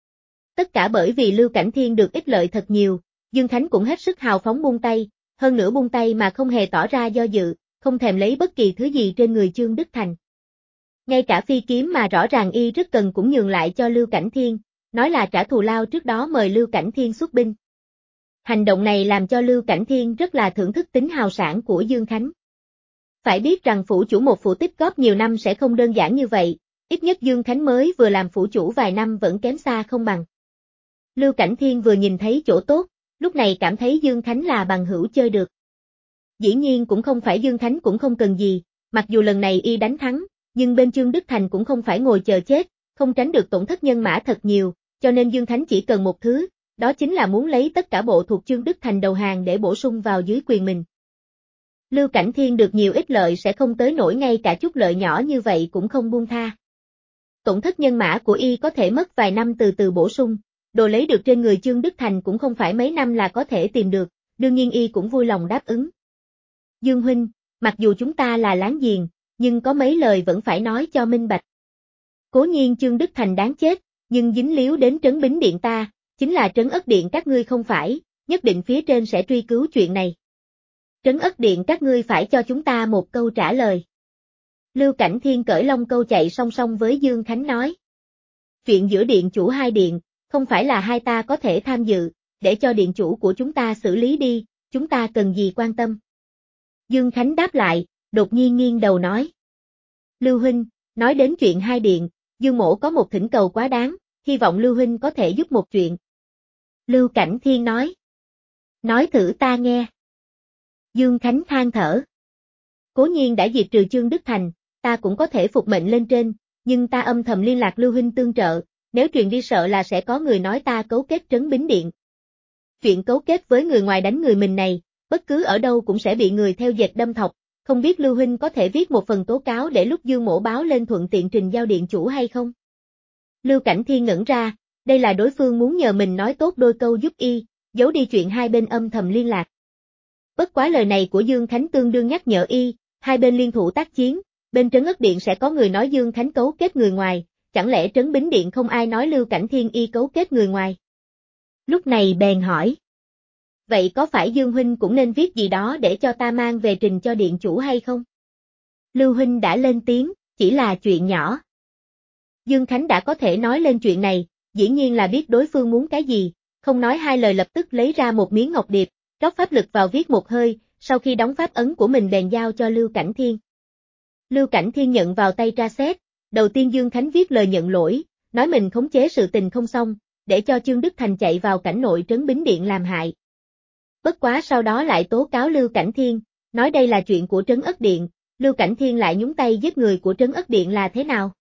Tất cả bởi vì Lưu Cảnh Thiên được ích lợi thật nhiều, Dương Khánh cũng hết sức hào phóng buông tay, hơn nữa buông tay mà không hề tỏ ra do dự, không thèm lấy bất kỳ thứ gì trên người Chương Đức Thành. Ngay cả phi kiếm mà rõ ràng y rất cần cũng nhường lại cho Lưu Cảnh Thiên, nói là trả thù lao trước đó mời Lưu Cảnh Thiên xuất binh. Hành động này làm cho Lưu Cảnh Thiên rất là thưởng thức tính hào sảng của Dương Khánh. Phải biết rằng phủ chủ một phủ tích góp nhiều năm sẽ không đơn giản như vậy, ít nhất Dương Khánh mới vừa làm phủ chủ vài năm vẫn kém xa không bằng. Lưu Cảnh Thiên vừa nhìn thấy chỗ tốt, lúc này cảm thấy Dương Khánh là bằng hữu chơi được. Dĩ nhiên cũng không phải Dương Khánh cũng không cần gì, mặc dù lần này y đánh thắng, nhưng bên Chương Đức Thành cũng không phải ngồi chờ chết, không tránh được tổn thất nhân mã thật nhiều, cho nên Dương Khánh chỉ cần một thứ, đó chính là muốn lấy tất cả bộ thuộc Chương Đức Thành đầu hàng để bổ sung vào dưới quyền mình. Lưu Cảnh Thiên được nhiều ích lợi sẽ không tới nổi ngay cả chút lợi nhỏ như vậy cũng không buông tha. Tổn thất nhân mã của y có thể mất vài năm từ từ bổ sung, đồ lấy được trên người Chương Đức Thành cũng không phải mấy năm là có thể tìm được, đương nhiên y cũng vui lòng đáp ứng. Dương huynh, mặc dù chúng ta là láng giềng, nhưng có mấy lời vẫn phải nói cho minh bạch. Cố nhiên Chương Đức Thành đáng chết, nhưng dính líu đến Trấn Bính Điện ta, chính là Trấn Ất Điện các ngươi không phải, nhất định phía trên sẽ truy cứu chuyện này. Trấn Ất Điện các ngươi phải cho chúng ta một câu trả lời. Lưu Cảnh Thiên cởi lông câu chạy song song với Dương Khánh nói. Chuyện giữa điện chủ hai điện, không phải là hai ta có thể tham dự, để cho điện chủ của chúng ta xử lý đi, chúng ta cần gì quan tâm. Dương Khánh đáp lại, đột nhiên nghiêng đầu nói. Lưu huynh, nói đến chuyện hai điện, Dương mỗ có một thỉnh cầu quá đáng, hy vọng Lưu huynh có thể giúp một chuyện. Lưu Cảnh Thiên nói. Nói thử ta nghe. Dương Khánh than thở. Cố nhiên đã diệt trừ Chương Đức Thành, ta cũng có thể phục mệnh lên trên, nhưng ta âm thầm liên lạc Lưu huynh tương trợ, nếu truyền đi sợ là sẽ có người nói ta cấu kết Trấn Bính Điện. Chuyện cấu kết với người ngoài đánh người mình này, bất cứ ở đâu cũng sẽ bị người theo dệt đâm thọc, không biết Lưu huynh có thể viết một phần tố cáo để lúc Dương mỗ báo lên thuận tiện trình giao điện chủ hay không? Lưu Cảnh Thiên ngẩn ra, đây là đối phương muốn nhờ mình nói tốt đôi câu giúp y, giấu đi chuyện hai bên âm thầm liên lạc. Bất quá lời này của Dương Khánh tương đương nhắc nhở y, hai bên liên thủ tác chiến, bên Trấn Ất Điện sẽ có người nói Dương Khánh cấu kết người ngoài, chẳng lẽ Trấn Bính Điện không ai nói Lưu Cảnh Thiên y cấu kết người ngoài? Lúc này bèn hỏi. Vậy có phải Dương huynh cũng nên viết gì đó để cho ta mang về trình cho điện chủ hay không? Lưu huynh đã lên tiếng, chỉ là chuyện nhỏ. Dương Khánh đã có thể nói lên chuyện này, dĩ nhiên là biết đối phương muốn cái gì, không nói hai lời lập tức lấy ra một miếng ngọc điệp, rót pháp lực vào viết một hơi, sau khi đóng pháp ấn của mình bèn giao cho Lưu Cảnh Thiên. Lưu Cảnh Thiên nhận vào tay tra xét, đầu tiên Dương Khánh viết lời nhận lỗi, nói mình khống chế sự tình không xong, để cho Chương Đức Thành chạy vào cảnh nội Trấn Bính Điện làm hại. Bất quá sau đó lại tố cáo Lưu Cảnh Thiên, nói đây là chuyện của Trấn Ất Điện, Lưu Cảnh Thiên lại nhúng tay giết người của Trấn Ất Điện là thế nào?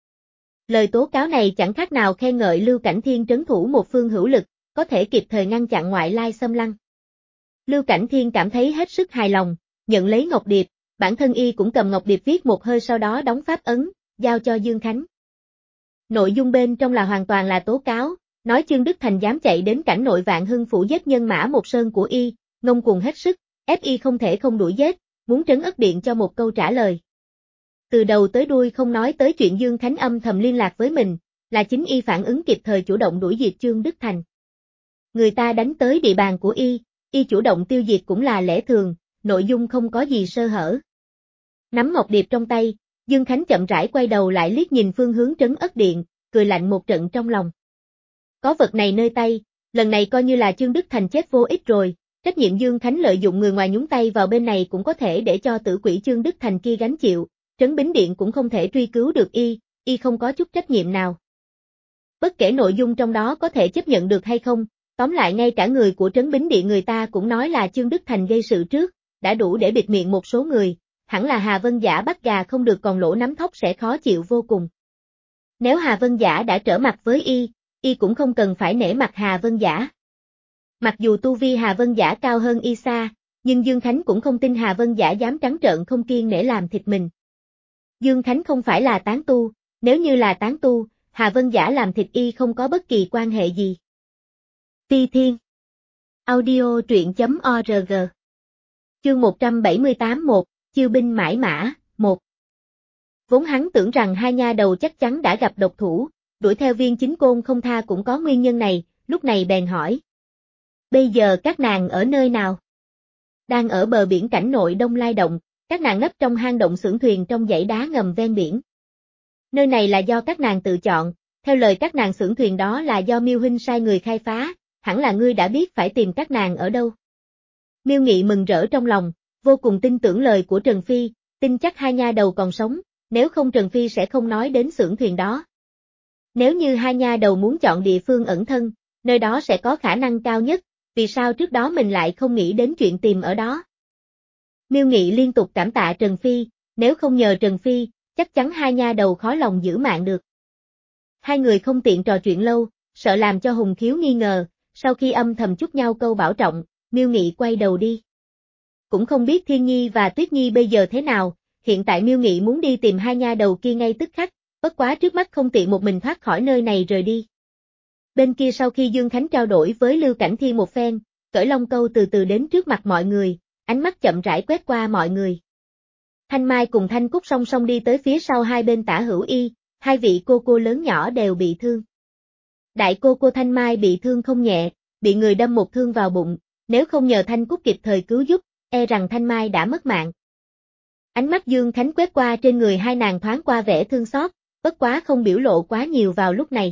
Lời tố cáo này chẳng khác nào khen ngợi Lưu Cảnh Thiên trấn thủ một phương hữu lực, có thể kịp thời ngăn chặn ngoại lai xâm lăng. Lưu Cảnh Thiên cảm thấy hết sức hài lòng, nhận lấy ngọc điệp, bản thân y cũng cầm ngọc điệp viết một hơi sau đó đóng pháp ấn, giao cho Dương Khánh. Nội dung bên trong là hoàn toàn là tố cáo, nói Chương Đức Thành dám chạy đến cảnh nội Vạn Hưng phủ giết nhân mã một sơn của y, ngông cuồng hết sức, ép y không thể không đuổi giết, muốn Trấn Ất Điện cho một câu trả lời. Từ đầu tới đuôi không nói tới chuyện Dương Khánh âm thầm liên lạc với mình, là chính y phản ứng kịp thời chủ động đuổi diệt Chương Đức Thành. Người ta đánh tới địa bàn của y, y chủ động tiêu diệt cũng là lẽ thường, nội dung không có gì sơ hở. Nắm ngọc điệp trong tay, Dương Khánh chậm rãi quay đầu lại liếc nhìn phương hướng Trấn Ất Điện, cười lạnh một trận trong lòng. Có vật này nơi tay, lần này coi như là Chương Đức Thành chết vô ích rồi, trách nhiệm Dương Khánh lợi dụng người ngoài nhúng tay vào bên này cũng có thể để cho tử quỷ Chương Đức Thành kia gánh chịu, Trấn Bính Điện cũng không thể truy cứu được y, y không có chút trách nhiệm nào. Bất kể nội dung trong đó có thể chấp nhận được hay không, Tóm lại ngay cả người của Trấn Bính Địa người ta cũng nói là Chương Đức Thành gây sự trước, đã đủ để bịt miệng một số người, hẳn là Hà Vân Giả bắt gà không được còn lỗ nắm thóc sẽ khó chịu vô cùng. Nếu Hà Vân Giả đã trở mặt với y, y cũng không cần phải nể mặt Hà Vân Giả. Mặc dù tu vi Hà Vân Giả cao hơn y xa, nhưng Dương Khánh cũng không tin Hà Vân Giả dám trắng trợn không kiêng nể làm thịt mình. Dương Khánh không phải là tán tu, nếu như là tán tu, Hà Vân Giả làm thịt y không có bất kỳ quan hệ gì. Phi Thiên Audio truyện.org Chương một trăm bảy mươi tám một, Chiêu binh mãi mã, một. Vốn hắn tưởng rằng hai nha đầu chắc chắn đã gặp độc thủ, đuổi theo Viên Chính Côn không tha cũng có nguyên nhân này, lúc này bèn hỏi. Bây giờ các nàng ở nơi nào? Đang ở bờ biển cảnh nội Đông Lai Động, các nàng nấp trong hang động xưởng thuyền trong dãy đá ngầm ven biển. Nơi này là do các nàng tự chọn, theo lời các nàng xưởng thuyền đó là do Miêu huynh sai người khai phá, hẳn là ngươi đã biết phải tìm các nàng ở đâu. Miêu Nghị mừng rỡ trong lòng, vô cùng tin tưởng lời của Trần Phi, tin chắc hai nha đầu còn sống, nếu không Trần Phi sẽ không nói đến xưởng thuyền đó. Nếu như hai nha đầu muốn chọn địa phương ẩn thân, nơi đó sẽ có khả năng cao nhất, vì sao trước đó mình lại không nghĩ đến chuyện tìm ở đó. Miêu Nghị liên tục cảm tạ Trần Phi, nếu không nhờ Trần Phi, chắc chắn hai nha đầu khó lòng giữ mạng được. Hai người không tiện trò chuyện lâu, sợ làm cho Hùng Khiếu nghi ngờ, sau khi âm thầm chúc nhau câu bảo trọng, Miêu Nghị quay đầu đi. Cũng không biết Thiên Nhi và Tuyết Nhi bây giờ thế nào, hiện tại Miêu Nghị muốn đi tìm hai nha đầu kia ngay tức khắc, bất quá trước mắt không tiện một mình thoát khỏi nơi này rời đi. Bên kia sau khi Dương Khánh trao đổi với Lưu Cảnh Thi một phen, cởi lông câu từ từ đến trước mặt mọi người, ánh mắt chậm rãi quét qua mọi người. Thanh Mai cùng Thanh Cúc song song đi tới phía sau hai bên tả hữu y, hai vị cô cô lớn nhỏ đều bị thương. Đại cô cô Thanh Mai bị thương không nhẹ, bị người đâm một thương vào bụng, nếu không nhờ Thanh Cúc kịp thời cứu giúp, e rằng Thanh Mai đã mất mạng. Ánh mắt Dương Khánh quét qua trên người hai nàng thoáng qua vẻ thương xót, bất quá không biểu lộ quá nhiều vào lúc này.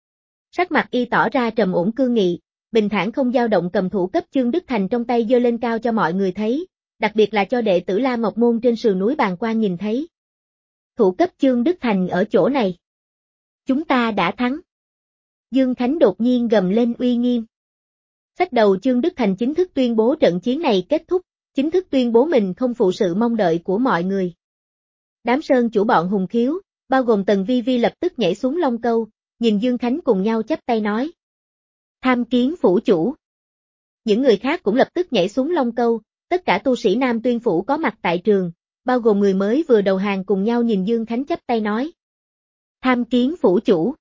Sắc mặt y tỏ ra trầm ổn cương nghị, bình thản không dao động cầm thủ cấp Chương Đức Thành trong tay giơ lên cao cho mọi người thấy, đặc biệt là cho đệ tử La Ngọc Môn trên sườn núi Bàn Quan nhìn thấy. Thủ cấp Chương Đức Thành ở chỗ này. Chúng ta đã thắng. Dương Khánh đột nhiên gầm lên uy nghiêm. Xách đầu Chương Đức Thành chính thức tuyên bố trận chiến này kết thúc, chính thức tuyên bố mình không phụ sự mong đợi của mọi người. Đám sơn chủ bọn Hùng Khiếu, bao gồm Tần Vi Vi lập tức nhảy xuống lông câu, nhìn Dương Khánh cùng nhau chắp tay nói. Tham kiến phủ chủ. Những người khác cũng lập tức nhảy xuống lông câu, tất cả tu sĩ Nam Tuyên Phủ có mặt tại trường, bao gồm người mới vừa đầu hàng cùng nhau nhìn Dương Khánh chắp tay nói. Tham kiến phủ chủ.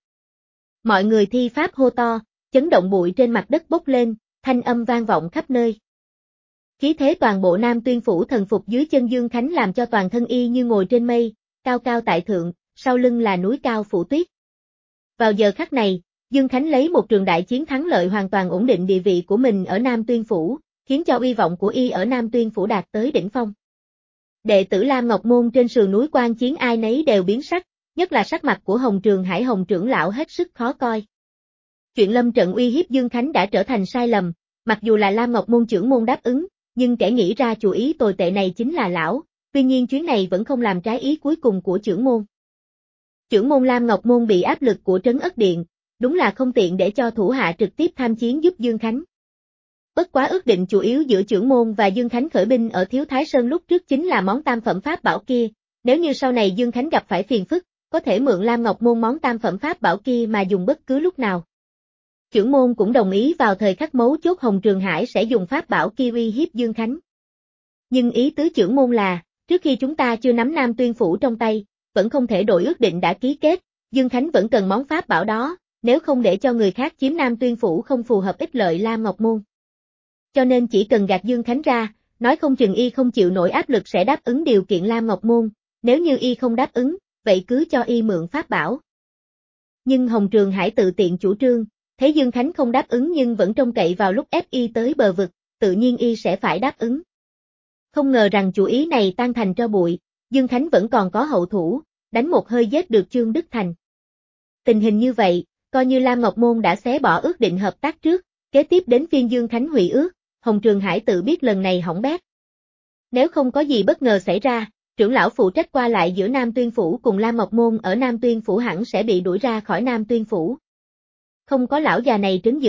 Mọi người thi pháp hô to, chấn động bụi trên mặt đất bốc lên, thanh âm vang vọng khắp nơi. Khí thế toàn bộ Nam Tuyên Phủ thần phục dưới chân Dương Khánh làm cho toàn thân y như ngồi trên mây, cao cao tại thượng, sau lưng là núi cao phủ tuyết. Vào giờ khắc này, Dương Khánh lấy một trường đại chiến thắng lợi hoàn toàn ổn định địa vị của mình ở Nam Tuyên Phủ, khiến cho uy vọng của y ở Nam Tuyên Phủ đạt tới đỉnh phong. Đệ tử Lam Ngọc Môn trên sườn núi quan chiến ai nấy đều biến sắc, nhất là sắc mặt của Hồng Trường Hải Hồng trưởng lão hết sức khó coi. Chuyện lâm trận uy hiếp Dương Khánh đã trở thành sai lầm, mặc dù là Lam Ngọc Môn trưởng môn đáp ứng, nhưng kẻ nghĩ ra chủ ý tồi tệ này chính là lão, tuy nhiên chuyến này vẫn không làm trái ý cuối cùng của trưởng môn. Trưởng môn Lam Ngọc Môn bị áp lực của Trấn Ất Điện, đúng là không tiện để cho thủ hạ trực tiếp tham chiến giúp Dương Khánh. Bất quá ước định chủ yếu giữa trưởng môn và Dương Khánh khởi binh ở Thiếu Thái Sơn lúc trước chính là món tam phẩm pháp bảo kia, nếu như sau này Dương Khánh gặp phải phiền phức, có thể mượn Lam Ngọc Môn món tam phẩm pháp bảo kia mà dùng bất cứ lúc nào. Trưởng môn cũng đồng ý vào thời khắc mấu chốt Hồng Trường Hải sẽ dùng pháp bảo kia uy hiếp Dương Khánh. Nhưng ý tứ trưởng môn là, trước khi chúng ta chưa nắm Nam Tuyên Phủ trong tay, vẫn không thể đổi ước định đã ký kết, Dương Khánh vẫn cần món pháp bảo đó, nếu không để cho người khác chiếm Nam Tuyên Phủ không phù hợp ích lợi Lam Ngọc Môn. Cho nên chỉ cần gạt Dương Khánh ra, nói không chừng y không chịu nổi áp lực sẽ đáp ứng điều kiện Lam Ngọc Môn, nếu như y không đáp ứng, vậy cứ cho y mượn pháp bảo. Nhưng Hồng Trường Hải tự tiện chủ trương, thấy Dương Khánh không đáp ứng nhưng vẫn trông cậy vào lúc ép y tới bờ vực, tự nhiên y sẽ phải đáp ứng. Không ngờ rằng chủ ý này tan thành tro bụi, Dương Khánh vẫn còn có hậu thủ, đánh một hơi giết được Chương Đức Thành. Tình hình như vậy, coi như Lam Ngọc Môn đã xé bỏ ước định hợp tác trước, kế tiếp đến phiên Dương Khánh hủy ước, Hồng Trường Hải tự biết lần này hỏng bét. Nếu không có gì bất ngờ xảy ra, trưởng lão phụ trách qua lại giữa Nam Tuyên Phủ cùng Lam Ngọc Môn ở Nam Tuyên Phủ hẳn sẽ bị đuổi ra khỏi Nam Tuyên Phủ. Không có lão già này trấn giữ,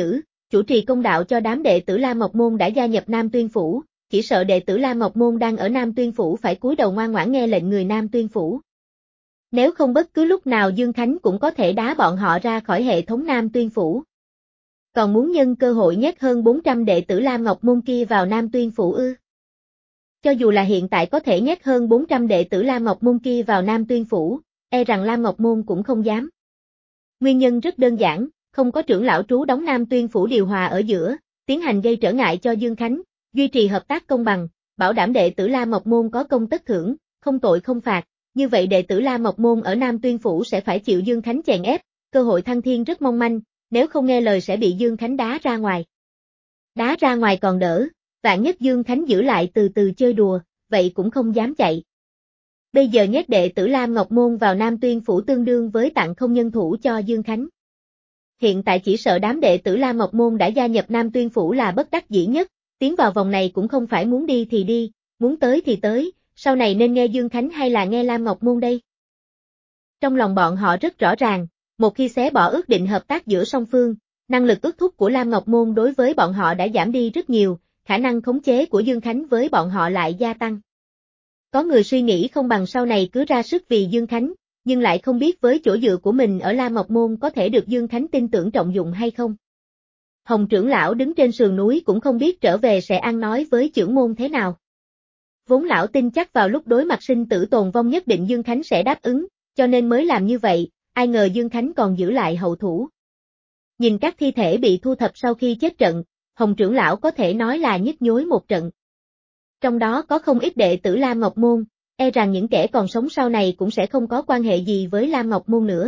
chủ trì công đạo cho đám đệ tử La Mộc Môn đã gia nhập Nam Tuyên Phủ, chỉ sợ đệ tử La Mộc Môn đang ở Nam Tuyên Phủ phải cúi đầu ngoan ngoãn nghe lệnh người Nam Tuyên Phủ. Nếu không bất cứ lúc nào Dương Khánh cũng có thể đá bọn họ ra khỏi hệ thống Nam Tuyên Phủ. Còn muốn nhân cơ hội nhét hơn bốn trăm đệ tử Lam Ngọc Môn kia vào Nam Tuyên Phủ ư? Cho dù là hiện tại có thể nhét hơn bốn trăm đệ tử Lam Ngọc Môn kia vào Nam Tuyên Phủ, e rằng Lam Ngọc Môn cũng không dám. Nguyên nhân rất đơn giản, không có trưởng lão trú đóng Nam Tuyên Phủ điều hòa ở giữa, tiến hành gây trở ngại cho Dương Khánh, duy trì hợp tác công bằng, bảo đảm đệ tử Lam Ngọc Môn có công tất thưởng, không tội không phạt, như vậy đệ tử Lam Ngọc Môn ở Nam Tuyên Phủ sẽ phải chịu Dương Khánh chèn ép, cơ hội thăng thiên rất mong manh, nếu không nghe lời sẽ bị Dương Khánh đá ra ngoài. Đá ra ngoài còn đỡ, vạn nhất Dương Khánh giữ lại từ từ chơi đùa, vậy cũng không dám chạy. Bây giờ nhét đệ tử Lam Ngọc Môn vào Nam Tuyên Phủ tương đương với tặng không nhân thủ cho Dương Khánh. Hiện tại chỉ sợ đám đệ tử Lam Ngọc Môn đã gia nhập Nam Tuyên Phủ là bất đắc dĩ nhất, tiến vào vòng này cũng không phải muốn đi thì đi, muốn tới thì tới, sau này nên nghe Dương Khánh hay là nghe Lam Ngọc Môn đây? Trong lòng bọn họ rất rõ ràng, một khi xé bỏ ước định hợp tác giữa song phương, năng lực ước thúc của Lam Ngọc Môn đối với bọn họ đã giảm đi rất nhiều, khả năng khống chế của Dương Khánh với bọn họ lại gia tăng. Có người suy nghĩ không bằng sau này cứ ra sức vì Dương Khánh, nhưng lại không biết với chỗ dựa của mình ở Lam Ngọc Môn có thể được Dương Khánh tin tưởng trọng dụng hay không. Hồng trưởng lão đứng trên sườn núi cũng không biết trở về sẽ ăn nói với trưởng môn thế nào. Vốn lão tin chắc vào lúc đối mặt sinh tử tồn vong nhất định Dương Khánh sẽ đáp ứng, cho nên mới làm như vậy, ai ngờ Dương Khánh còn giữ lại hậu thủ. Nhìn các thi thể bị thu thập sau khi chết trận, Hồng trưởng lão có thể nói là nhức nhối một trận. Trong đó có không ít đệ tử Lam Ngọc Môn, e rằng những kẻ còn sống sau này cũng sẽ không có quan hệ gì với Lam Ngọc Môn nữa.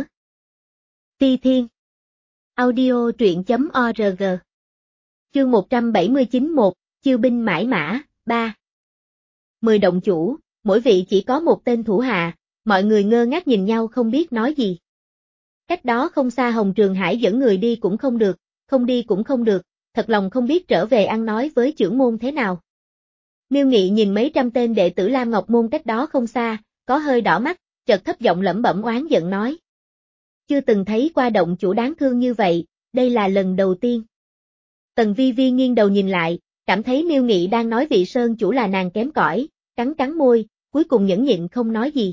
Ti Thiên Audio truyện chấm org Chương một trăm bảy mươi chín một, Chiêu binh mãi mã, ba Mười động chủ, mỗi vị chỉ có một tên thủ hạ, mọi người ngơ ngác nhìn nhau không biết nói gì. Cách đó không xa Hồng Trường Hải dẫn người đi cũng không được, không đi cũng không được, thật lòng không biết trở về ăn nói với trưởng môn thế nào. Miêu Nghị nhìn mấy trăm tên đệ tử Lam Ngọc Môn cách đó không xa, có hơi đỏ mắt, chợt thấp giọng lẩm bẩm oán giận nói. Chưa từng thấy qua động chủ đáng thương như vậy, đây là lần đầu tiên. Tần Vi Vi nghiêng đầu nhìn lại, cảm thấy Miêu Nghị đang nói vị sơn chủ là nàng kém cỏi, cắn cắn môi, cuối cùng nhẫn nhịn không nói gì.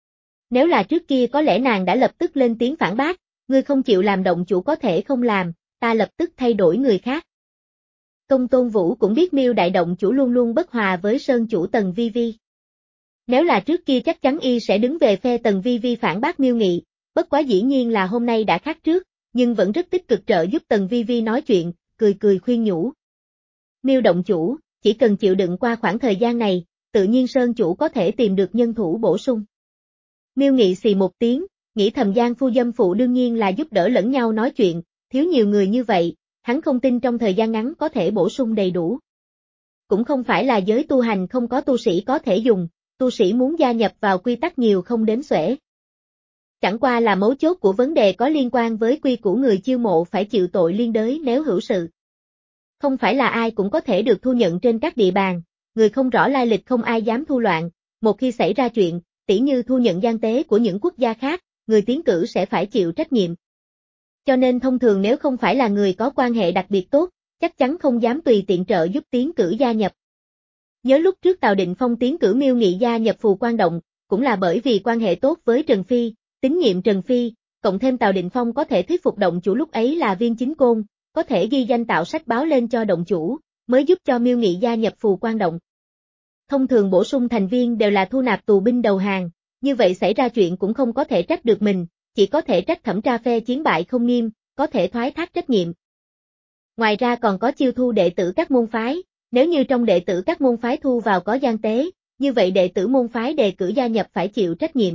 Nếu là trước kia có lẽ nàng đã lập tức lên tiếng phản bác, ngươi không chịu làm động chủ có thể không làm, ta lập tức thay đổi người khác. Công Tôn Vũ cũng biết Miêu đại động chủ luôn luôn bất hòa với sơn chủ Tần Vi Vi. Nếu là trước kia chắc chắn y sẽ đứng về phe Tần Vi Vi phản bác Miêu Nghị, bất quá dĩ nhiên là hôm nay đã khác trước, nhưng vẫn rất tích cực trợ giúp Tần Vi Vi nói chuyện, cười cười khuyên nhủ. Miêu động chủ, chỉ cần chịu đựng qua khoảng thời gian này, tự nhiên sơn chủ có thể tìm được nhân thủ bổ sung. Miêu Nghị xì một tiếng, nghĩ thầm Giang phu dâm phụ đương nhiên là giúp đỡ lẫn nhau nói chuyện, thiếu nhiều người như vậy, hắn không tin trong thời gian ngắn có thể bổ sung đầy đủ. Cũng không phải là giới tu hành không có tu sĩ có thể dùng, tu sĩ muốn gia nhập vào quy tắc nhiều không đếm xuể. Chẳng qua là mấu chốt của vấn đề có liên quan với quy của người chiêu mộ phải chịu tội liên đới nếu hữu sự. Không phải là ai cũng có thể được thu nhận trên các địa bàn, người không rõ lai lịch không ai dám thu loạn, một khi xảy ra chuyện, tỉ như thu nhận gian tế của những quốc gia khác, người tiến cử sẽ phải chịu trách nhiệm. Cho nên thông thường nếu không phải là người có quan hệ đặc biệt tốt, chắc chắn không dám tùy tiện trợ giúp tiến cử gia nhập. Nhớ lúc trước Tào Định Phong tiến cử Miêu Nghị gia nhập Phù Quan Động, cũng là bởi vì quan hệ tốt với Trần Phi, tín nhiệm Trần Phi, cộng thêm Tào Định Phong có thể thuyết phục động chủ lúc ấy là Viên Chính Côn, có thể ghi danh tạo sách báo lên cho động chủ, mới giúp cho Miêu Nghị gia nhập Phù Quan Động. Thông thường bổ sung thành viên đều là thu nạp tù binh đầu hàng, như vậy xảy ra chuyện cũng không có thể trách được mình, chỉ có thể trách thẩm tra phe chiến bại không nghiêm, có thể thoái thác trách nhiệm. Ngoài ra còn có chiêu thu đệ tử các môn phái, nếu như trong đệ tử các môn phái thu vào có gian tế, như vậy đệ tử môn phái đề cử gia nhập phải chịu trách nhiệm.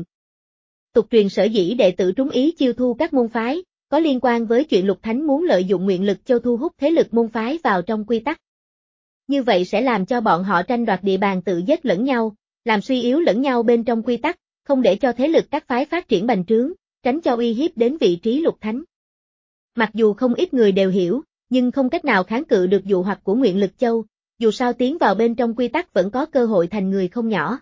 Tục truyền sở dĩ đệ tử trúng ý chiêu thu các môn phái, có liên quan với chuyện Lục Thánh muốn lợi dụng nguyện lực châu thu hút thế lực môn phái vào trong quy tắc. Như vậy sẽ làm cho bọn họ tranh đoạt địa bàn tự giết lẫn nhau, làm suy yếu lẫn nhau bên trong quy tắc, không để cho thế lực các phái phát triển bành trướng, tránh cho uy hiếp đến vị trí Lục Thánh. Mặc dù không ít người đều hiểu, nhưng không cách nào kháng cự được dụ hoặc của nguyện lực châu, dù sao tiến vào bên trong quy tắc vẫn có cơ hội thành người không nhỏ.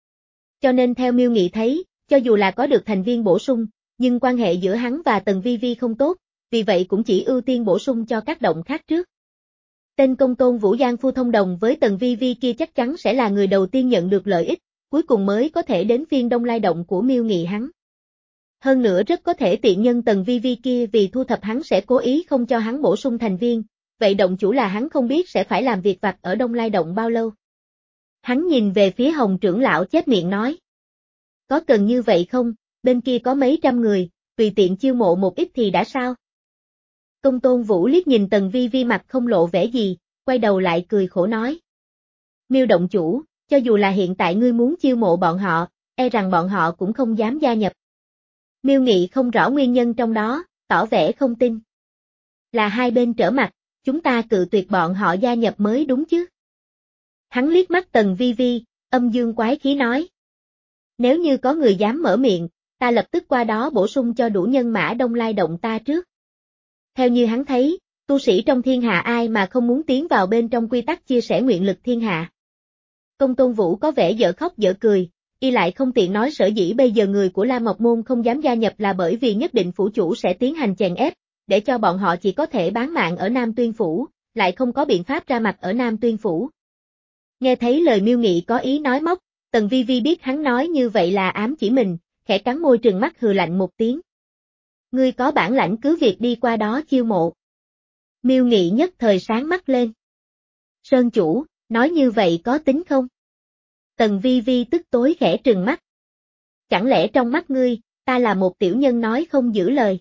Cho nên theo Miêu Nghị thấy, cho dù là có được thành viên bổ sung, nhưng quan hệ giữa hắn và Tần Vi Vi không tốt, vì vậy cũng chỉ ưu tiên bổ sung cho các động khác trước. Tên Công Tôn Vũ Giang Phu thông đồng với Tần Vi Vi kia chắc chắn sẽ là người đầu tiên nhận được lợi ích, cuối cùng mới có thể đến phiên Đông Lai động của Miêu Nghị hắn. Hơn nữa rất có thể tiện nhân Tần Vi Vi kia vì thu thập hắn sẽ cố ý không cho hắn bổ sung thành viên, vậy động chủ là hắn không biết sẽ phải làm việc vặt ở Đông Lai động bao lâu. Hắn nhìn về phía Hồng trưởng lão chép miệng nói. Có cần như vậy không, bên kia có mấy trăm người, tùy tiện chiêu mộ một ít thì đã sao? Công Tôn Vũ liếc nhìn Tần Vi Vi mặt không lộ vẻ gì, quay đầu lại cười khổ nói. Miêu động chủ, cho dù là hiện tại ngươi muốn chiêu mộ bọn họ, e rằng bọn họ cũng không dám gia nhập. Miêu Nghị không rõ nguyên nhân trong đó, tỏ vẻ không tin. Là hai bên trở mặt, chúng ta cự tuyệt bọn họ gia nhập mới đúng chứ. Hắn liếc mắt Tần Vi Vi, âm dương quái khí nói. Nếu như có người dám mở miệng, ta lập tức qua đó bổ sung cho đủ nhân mã Đông Lai động ta trước. Theo như hắn thấy, tu sĩ trong thiên hạ ai mà không muốn tiến vào bên trong quy tắc chia sẻ nguyện lực thiên hạ. Công Tôn Vũ có vẻ dở khóc dở cười, y lại không tiện nói sở dĩ bây giờ người của La Mộc Môn không dám gia nhập là bởi vì nhất định phủ chủ sẽ tiến hành chèn ép, để cho bọn họ chỉ có thể bán mạng ở Nam Tuyên Phủ, lại không có biện pháp ra mặt ở Nam Tuyên Phủ. Nghe thấy lời Miêu Nghị có ý nói móc, Tần Vi Vi biết hắn nói như vậy là ám chỉ mình, khẽ cắn môi trừng mắt hừ lạnh một tiếng. Ngươi có bản lãnh cứ việc đi qua đó chiêu mộ. Miêu Nghị nhất thời sáng mắt lên. Sơn chủ, nói như vậy có tính không? Tần Vi Vi tức tối khẽ trừng mắt. Chẳng lẽ trong mắt ngươi, ta là một tiểu nhân nói không giữ lời?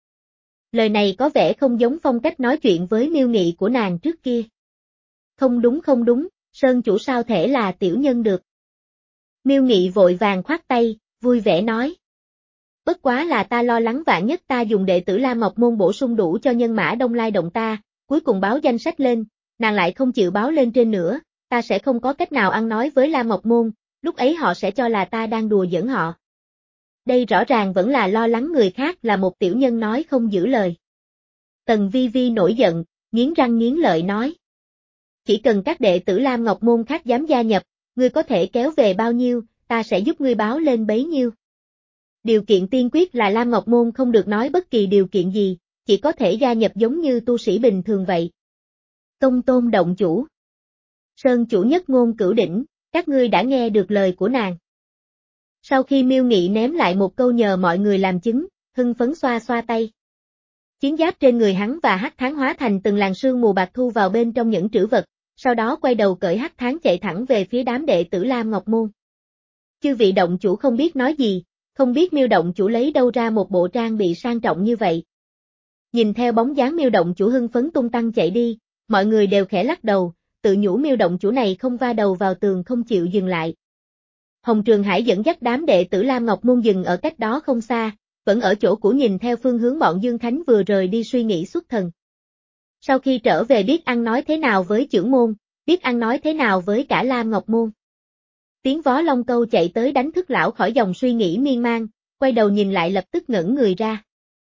Lời này có vẻ không giống phong cách nói chuyện với Miêu Nghị của nàng trước kia. Không đúng không đúng, Sơn chủ sao thể là tiểu nhân được? Miêu Nghị vội vàng khoát tay, vui vẻ nói. Bất quá là ta lo lắng vạn nhất ta dùng đệ tử La Mộc Môn bổ sung đủ cho nhân mã Đông Lai động ta, cuối cùng báo danh sách lên, nàng lại không chịu báo lên trên nữa, ta sẽ không có cách nào ăn nói với La Mộc Môn, lúc ấy họ sẽ cho là ta đang đùa giỡn họ. Đây rõ ràng vẫn là lo lắng người khác là một tiểu nhân nói không giữ lời. Tần Vi Vi nổi giận, nghiến răng nghiến lợi nói. Chỉ cần các đệ tử Lam Ngọc Môn khác dám gia nhập, ngươi có thể kéo về bao nhiêu, ta sẽ giúp ngươi báo lên bấy nhiêu. Điều kiện tiên quyết là Lam Ngọc Môn không được nói bất kỳ điều kiện gì, chỉ có thể gia nhập giống như tu sĩ bình thường vậy. Công Tôn động chủ. Sơn chủ nhất ngôn cửu đỉnh, các ngươi đã nghe được lời của nàng. Sau khi Miêu Nghị ném lại một câu nhờ mọi người làm chứng, hưng phấn xoa xoa tay. Chiến giáp trên người hắn và hắc tháng hóa thành từng làn sương mù bạc thu vào bên trong những trữ vật, sau đó quay đầu cởi hắc tháng chạy thẳng về phía đám đệ tử Lam Ngọc Môn. Chư vị động chủ không biết nói gì, không biết Miêu động chủ lấy đâu ra một bộ trang bị sang trọng như vậy. Nhìn theo bóng dáng Miêu động chủ hưng phấn tung tăng chạy đi, mọi người đều khẽ lắc đầu, tự nhủ Miêu động chủ này không va đầu vào tường không chịu dừng lại. Hồng Trường Hải dẫn dắt đám đệ tử Lam Ngọc Môn dừng ở cách đó không xa, vẫn ở chỗ cũ nhìn theo phương hướng bọn Dương Khánh vừa rời đi suy nghĩ xuất thần. Sau khi trở về biết ăn nói thế nào với trưởng môn, biết ăn nói thế nào với cả Lam Ngọc Môn. Tiếng vó Long Câu chạy tới đánh thức lão khỏi dòng suy nghĩ miên man, quay đầu nhìn lại lập tức ngẩn người ra.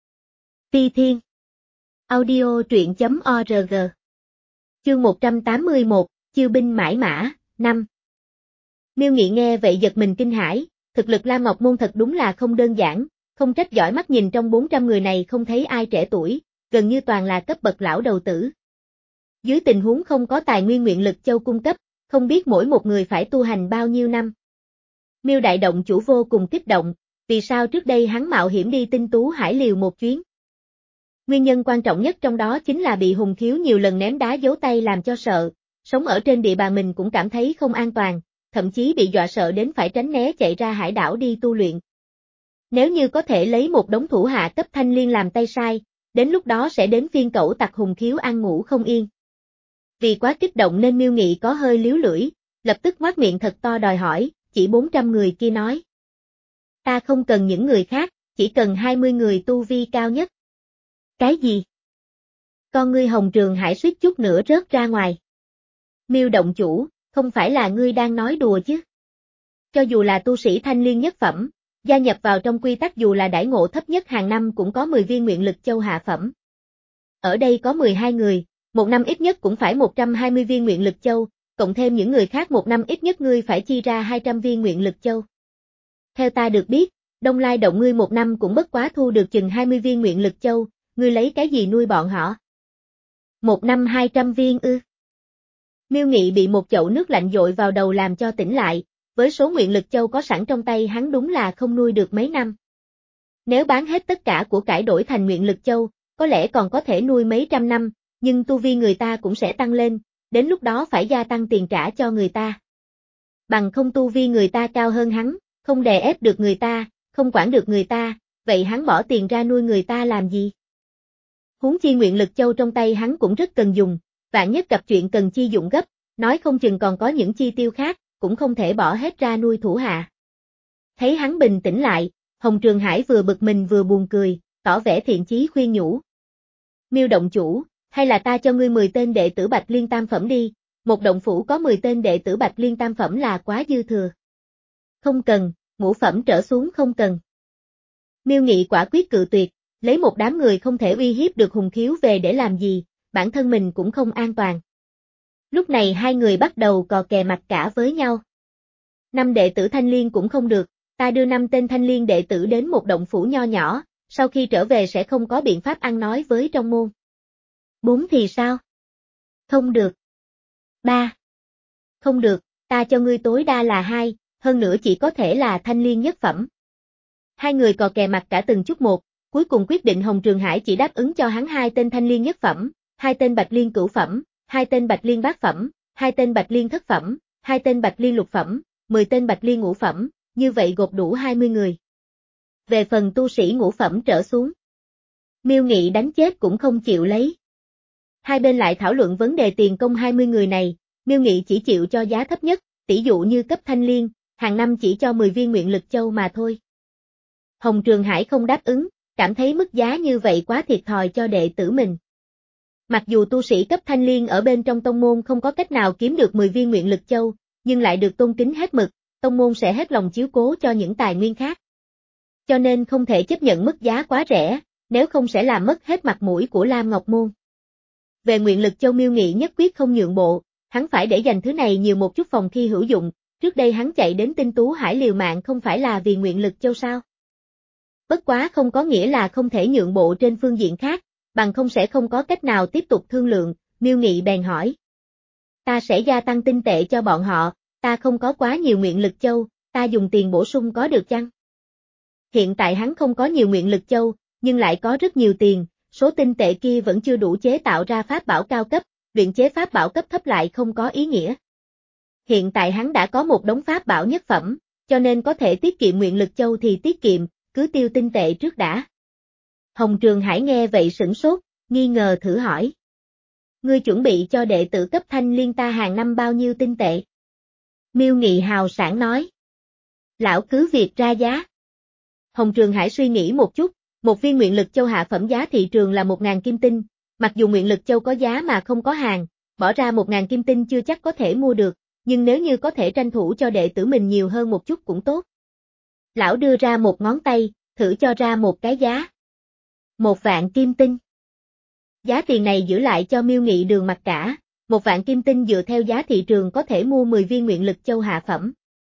Phi Thiên Audio truyện chấm org Chương một trăm tám mươi mốt, Chiêu binh mãi mã, năm Miêu Nghị nghe vậy giật mình kinh hãi, thực lực Lam Ngọc Môn thật đúng là không đơn giản, không trách giỏi mắt nhìn trong bốn trăm người này không thấy ai trẻ tuổi, gần như toàn là cấp bậc lão đầu tử. Dưới tình huống không có tài nguyên nguyện lực châu cung cấp, không biết mỗi một người phải tu hành bao nhiêu năm. Miêu đại động chủ vô cùng kích động, vì sao trước đây hắn mạo hiểm đi Tinh Tú Hải liều một chuyến. Nguyên nhân quan trọng nhất trong đó chính là bị Hùng Khiếu nhiều lần ném đá giấu tay làm cho sợ, sống ở trên địa bàn mình cũng cảm thấy không an toàn, thậm chí bị dọa sợ đến phải tránh né chạy ra hải đảo đi tu luyện. Nếu như có thể lấy một đống thủ hạ cấp thanh liên làm tay sai, đến lúc đó sẽ đến phiên cẩu tặc Hùng Khiếu ăn ngủ không yên. Vì quá kích động nên Miêu Nghị có hơi líu lưỡi, lập tức ngoác miệng thật to đòi hỏi, chỉ bốn trăm người kia nói. Ta không cần những người khác, chỉ cần hai mươi người tu vi cao nhất. Cái gì? Con ngươi Hồng Trường Hải suýt chút nữa rớt ra ngoài. Miêu động chủ, không phải là ngươi đang nói đùa chứ? Cho dù là tu sĩ thanh liên nhất phẩm, gia nhập vào trong quy tắc dù là đãi ngộ thấp nhất hàng năm cũng có mười viên nguyện lực châu hạ phẩm. Ở đây có mười hai người, một năm ít nhất cũng phải một trăm hai mươi viên nguyện lực châu, cộng thêm những người khác một năm ít nhất ngươi phải chi ra hai trăm viên nguyện lực châu. Theo ta được biết, Đông Lai động ngươi một năm cũng bất quá thu được chừng hai mươi viên nguyện lực châu, ngươi lấy cái gì nuôi bọn họ? Một năm hai trăm viên ư? Miêu Nghị bị một chậu nước lạnh dội vào đầu làm cho tỉnh lại, với số nguyện lực châu có sẵn trong tay hắn đúng là không nuôi được mấy năm. Nếu bán hết tất cả của cải đổi thành nguyện lực châu, có lẽ còn có thể nuôi mấy trăm năm, nhưng tu vi người ta cũng sẽ tăng lên, đến lúc đó phải gia tăng tiền trả cho người ta. Bằng không tu vi người ta cao hơn hắn, không đè ép được người ta, không quản được người ta, vậy hắn bỏ tiền ra nuôi người ta làm gì? Huống chi nguyện lực châu trong tay hắn cũng rất cần dùng, vạn nhất gặp chuyện cần chi dụng gấp, nói không chừng còn có những chi tiêu khác, cũng không thể bỏ hết ra nuôi thủ hạ. Thấy hắn bình tĩnh lại, Hồng Trường Hải vừa bực mình vừa buồn cười, tỏ vẻ thiện chí khuyên nhủ. Miêu động chủ, hay là ta cho ngươi mười tên đệ tử Bạch Liên tam phẩm đi, một động phủ có mười tên đệ tử Bạch Liên tam phẩm là quá dư thừa. Không cần, ngũ phẩm trở xuống không cần. Miêu Nghị quả quyết cự tuyệt, lấy một đám người không thể uy hiếp được Hùng Khiếu về để làm gì, bản thân mình cũng không an toàn. Lúc này hai người bắt đầu cò kè mặt cả với nhau. Năm đệ tử Thanh Liên cũng không được, ta đưa năm tên Thanh Liên đệ tử đến một động phủ nho nhỏ, sau khi trở về sẽ không có biện pháp ăn nói với trong môn. Bốn thì sao? Không được. Ba. Không được, ta cho ngươi tối đa là hai, hơn nữa chỉ có thể là Thanh Liên nhất phẩm. Hai người cò kè mặt cả từng chút một, cuối cùng quyết định Hồng Trường Hải chỉ đáp ứng cho hắn hai tên Thanh Liên nhất phẩm, hai tên Bạch Liên cửu phẩm, hai tên Bạch Liên bát phẩm, hai tên Bạch Liên thất phẩm, hai tên Bạch Liên lục phẩm, mười tên Bạch Liên ngũ phẩm, như vậy gộp đủ hai mươi người. Về phần tu sĩ ngũ phẩm trở xuống, Miêu Nghị đánh chết cũng không chịu lấy. Hai bên lại thảo luận vấn đề tiền công hai mươi người này, Miêu Nghị chỉ chịu cho giá thấp nhất, tỷ dụ như cấp Thanh Liên, hàng năm chỉ cho mười viên nguyện lực châu mà thôi. Hồng Trường Hải không đáp ứng, cảm thấy mức giá như vậy quá thiệt thòi cho đệ tử mình. Mặc dù tu sĩ cấp Thanh Liên ở bên trong tông môn không có cách nào kiếm được mười viên nguyện lực châu, nhưng lại được tôn kính hết mực, tông môn sẽ hết lòng chiếu cố cho những tài nguyên khác. Cho nên không thể chấp nhận mức giá quá rẻ, nếu không sẽ làm mất hết mặt mũi của Lam Ngọc Môn. Về nguyện lực châu Miêu Nghị nhất quyết không nhượng bộ, hắn phải để dành thứ này nhiều một chút phòng khi hữu dụng, trước đây hắn chạy đến Tinh Tú Hải liều mạng không phải là vì nguyện lực châu sao? Bất quá không có nghĩa là không thể nhượng bộ trên phương diện khác, bằng không sẽ không có cách nào tiếp tục thương lượng, Miêu Nghị bèn hỏi. Ta sẽ gia tăng tinh tệ cho bọn họ, ta không có quá nhiều nguyện lực châu, ta dùng tiền bổ sung có được chăng? Hiện tại hắn không có nhiều nguyện lực châu, nhưng lại có rất nhiều tiền, số tinh tệ kia vẫn chưa đủ chế tạo ra pháp bảo cao cấp, luyện chế pháp bảo cấp thấp lại không có ý nghĩa. Hiện tại hắn đã có một đống pháp bảo nhất phẩm, cho nên có thể tiết kiệm nguyện lực châu thì tiết kiệm, cứ tiêu tinh tệ trước đã. Hồng Trường Hải nghe vậy sửng sốt, nghi ngờ thử hỏi. Ngươi chuẩn bị cho đệ tử cấp Thanh Liên ta hàng năm bao nhiêu tinh tệ? Miêu Nghị hào sảng nói. Lão cứ việc ra giá. Hồng Trường Hải suy nghĩ một chút, một viên nguyện lực châu hạ phẩm giá thị trường là một ngàn kim tinh, mặc dù nguyện lực châu có giá mà không có hàng, bỏ ra một ngàn kim tinh chưa chắc có thể mua được, nhưng nếu như có thể tranh thủ cho đệ tử mình nhiều hơn một chút cũng tốt. Lão đưa ra một ngón tay, thử cho ra một cái giá. Một vạn kim tinh. Giá tiền này giữ lại cho Miêu Nghị đường mặt cả, một vạn kim tinh dựa theo giá thị trường có thể mua mười viên nguyện lực châu hạ phẩm.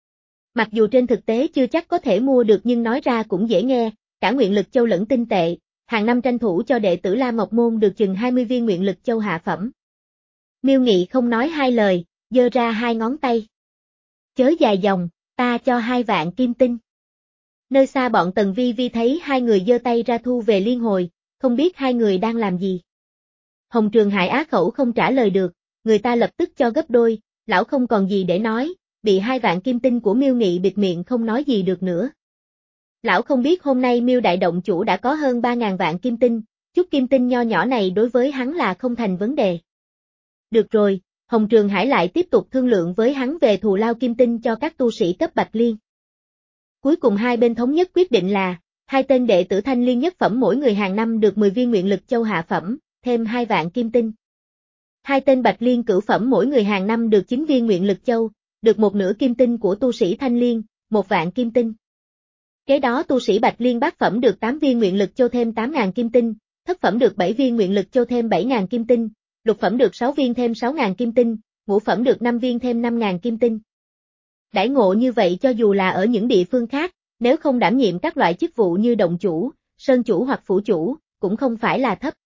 Mặc dù trên thực tế chưa chắc có thể mua được nhưng nói ra cũng dễ nghe, cả nguyện lực châu lẫn tinh tệ, hàng năm tranh thủ cho đệ tử Lam Ngọc Môn được chừng hai mươi viên nguyện lực châu hạ phẩm. Miêu Nghị không nói hai lời, giơ ra hai ngón tay. Chớ dài dòng, ta cho hai vạn kim tinh. Nơi xa bọn Tần Vi Vi thấy hai người giơ tay ra thu về liên hồi, không biết hai người đang làm gì. Hồng Trường Hải á khẩu không trả lời được, người ta lập tức cho gấp đôi, lão không còn gì để nói, bị hai vạn kim tinh của Miêu Nghị bịt miệng không nói gì được nữa. Lão không biết hôm nay Miêu Đại Động Chủ đã có hơn ba ngàn vạn kim tinh, chút kim tinh nho nhỏ này đối với hắn là không thành vấn đề. Được rồi, Hồng Trường Hải lại tiếp tục thương lượng với hắn về thù lao kim tinh cho các tu sĩ cấp Bạch Liên. Cuối cùng hai bên thống nhất quyết định là, hai tên đệ tử Thanh Liên nhất phẩm mỗi người hàng năm được mười viên nguyện lực châu hạ phẩm, thêm hai vạn kim tinh. Hai tên Bạch Liên cửu phẩm mỗi người hàng năm được chín viên nguyện lực châu, được một nửa kim tinh của tu sĩ Thanh Liên, một vạn kim tinh. Kế đó tu sĩ Bạch Liên bát phẩm được tám viên nguyện lực châu thêm tám nghìn kim tinh, thất phẩm được bảy viên nguyện lực châu thêm bảy nghìn kim tinh, lục phẩm được sáu viên thêm sáu nghìn kim tinh, ngũ phẩm được năm viên thêm năm nghìn kim tinh. Đãi ngộ như vậy cho dù là ở những địa phương khác, nếu không đảm nhiệm các loại chức vụ như động chủ, sơn chủ hoặc phủ chủ, cũng không phải là thấp.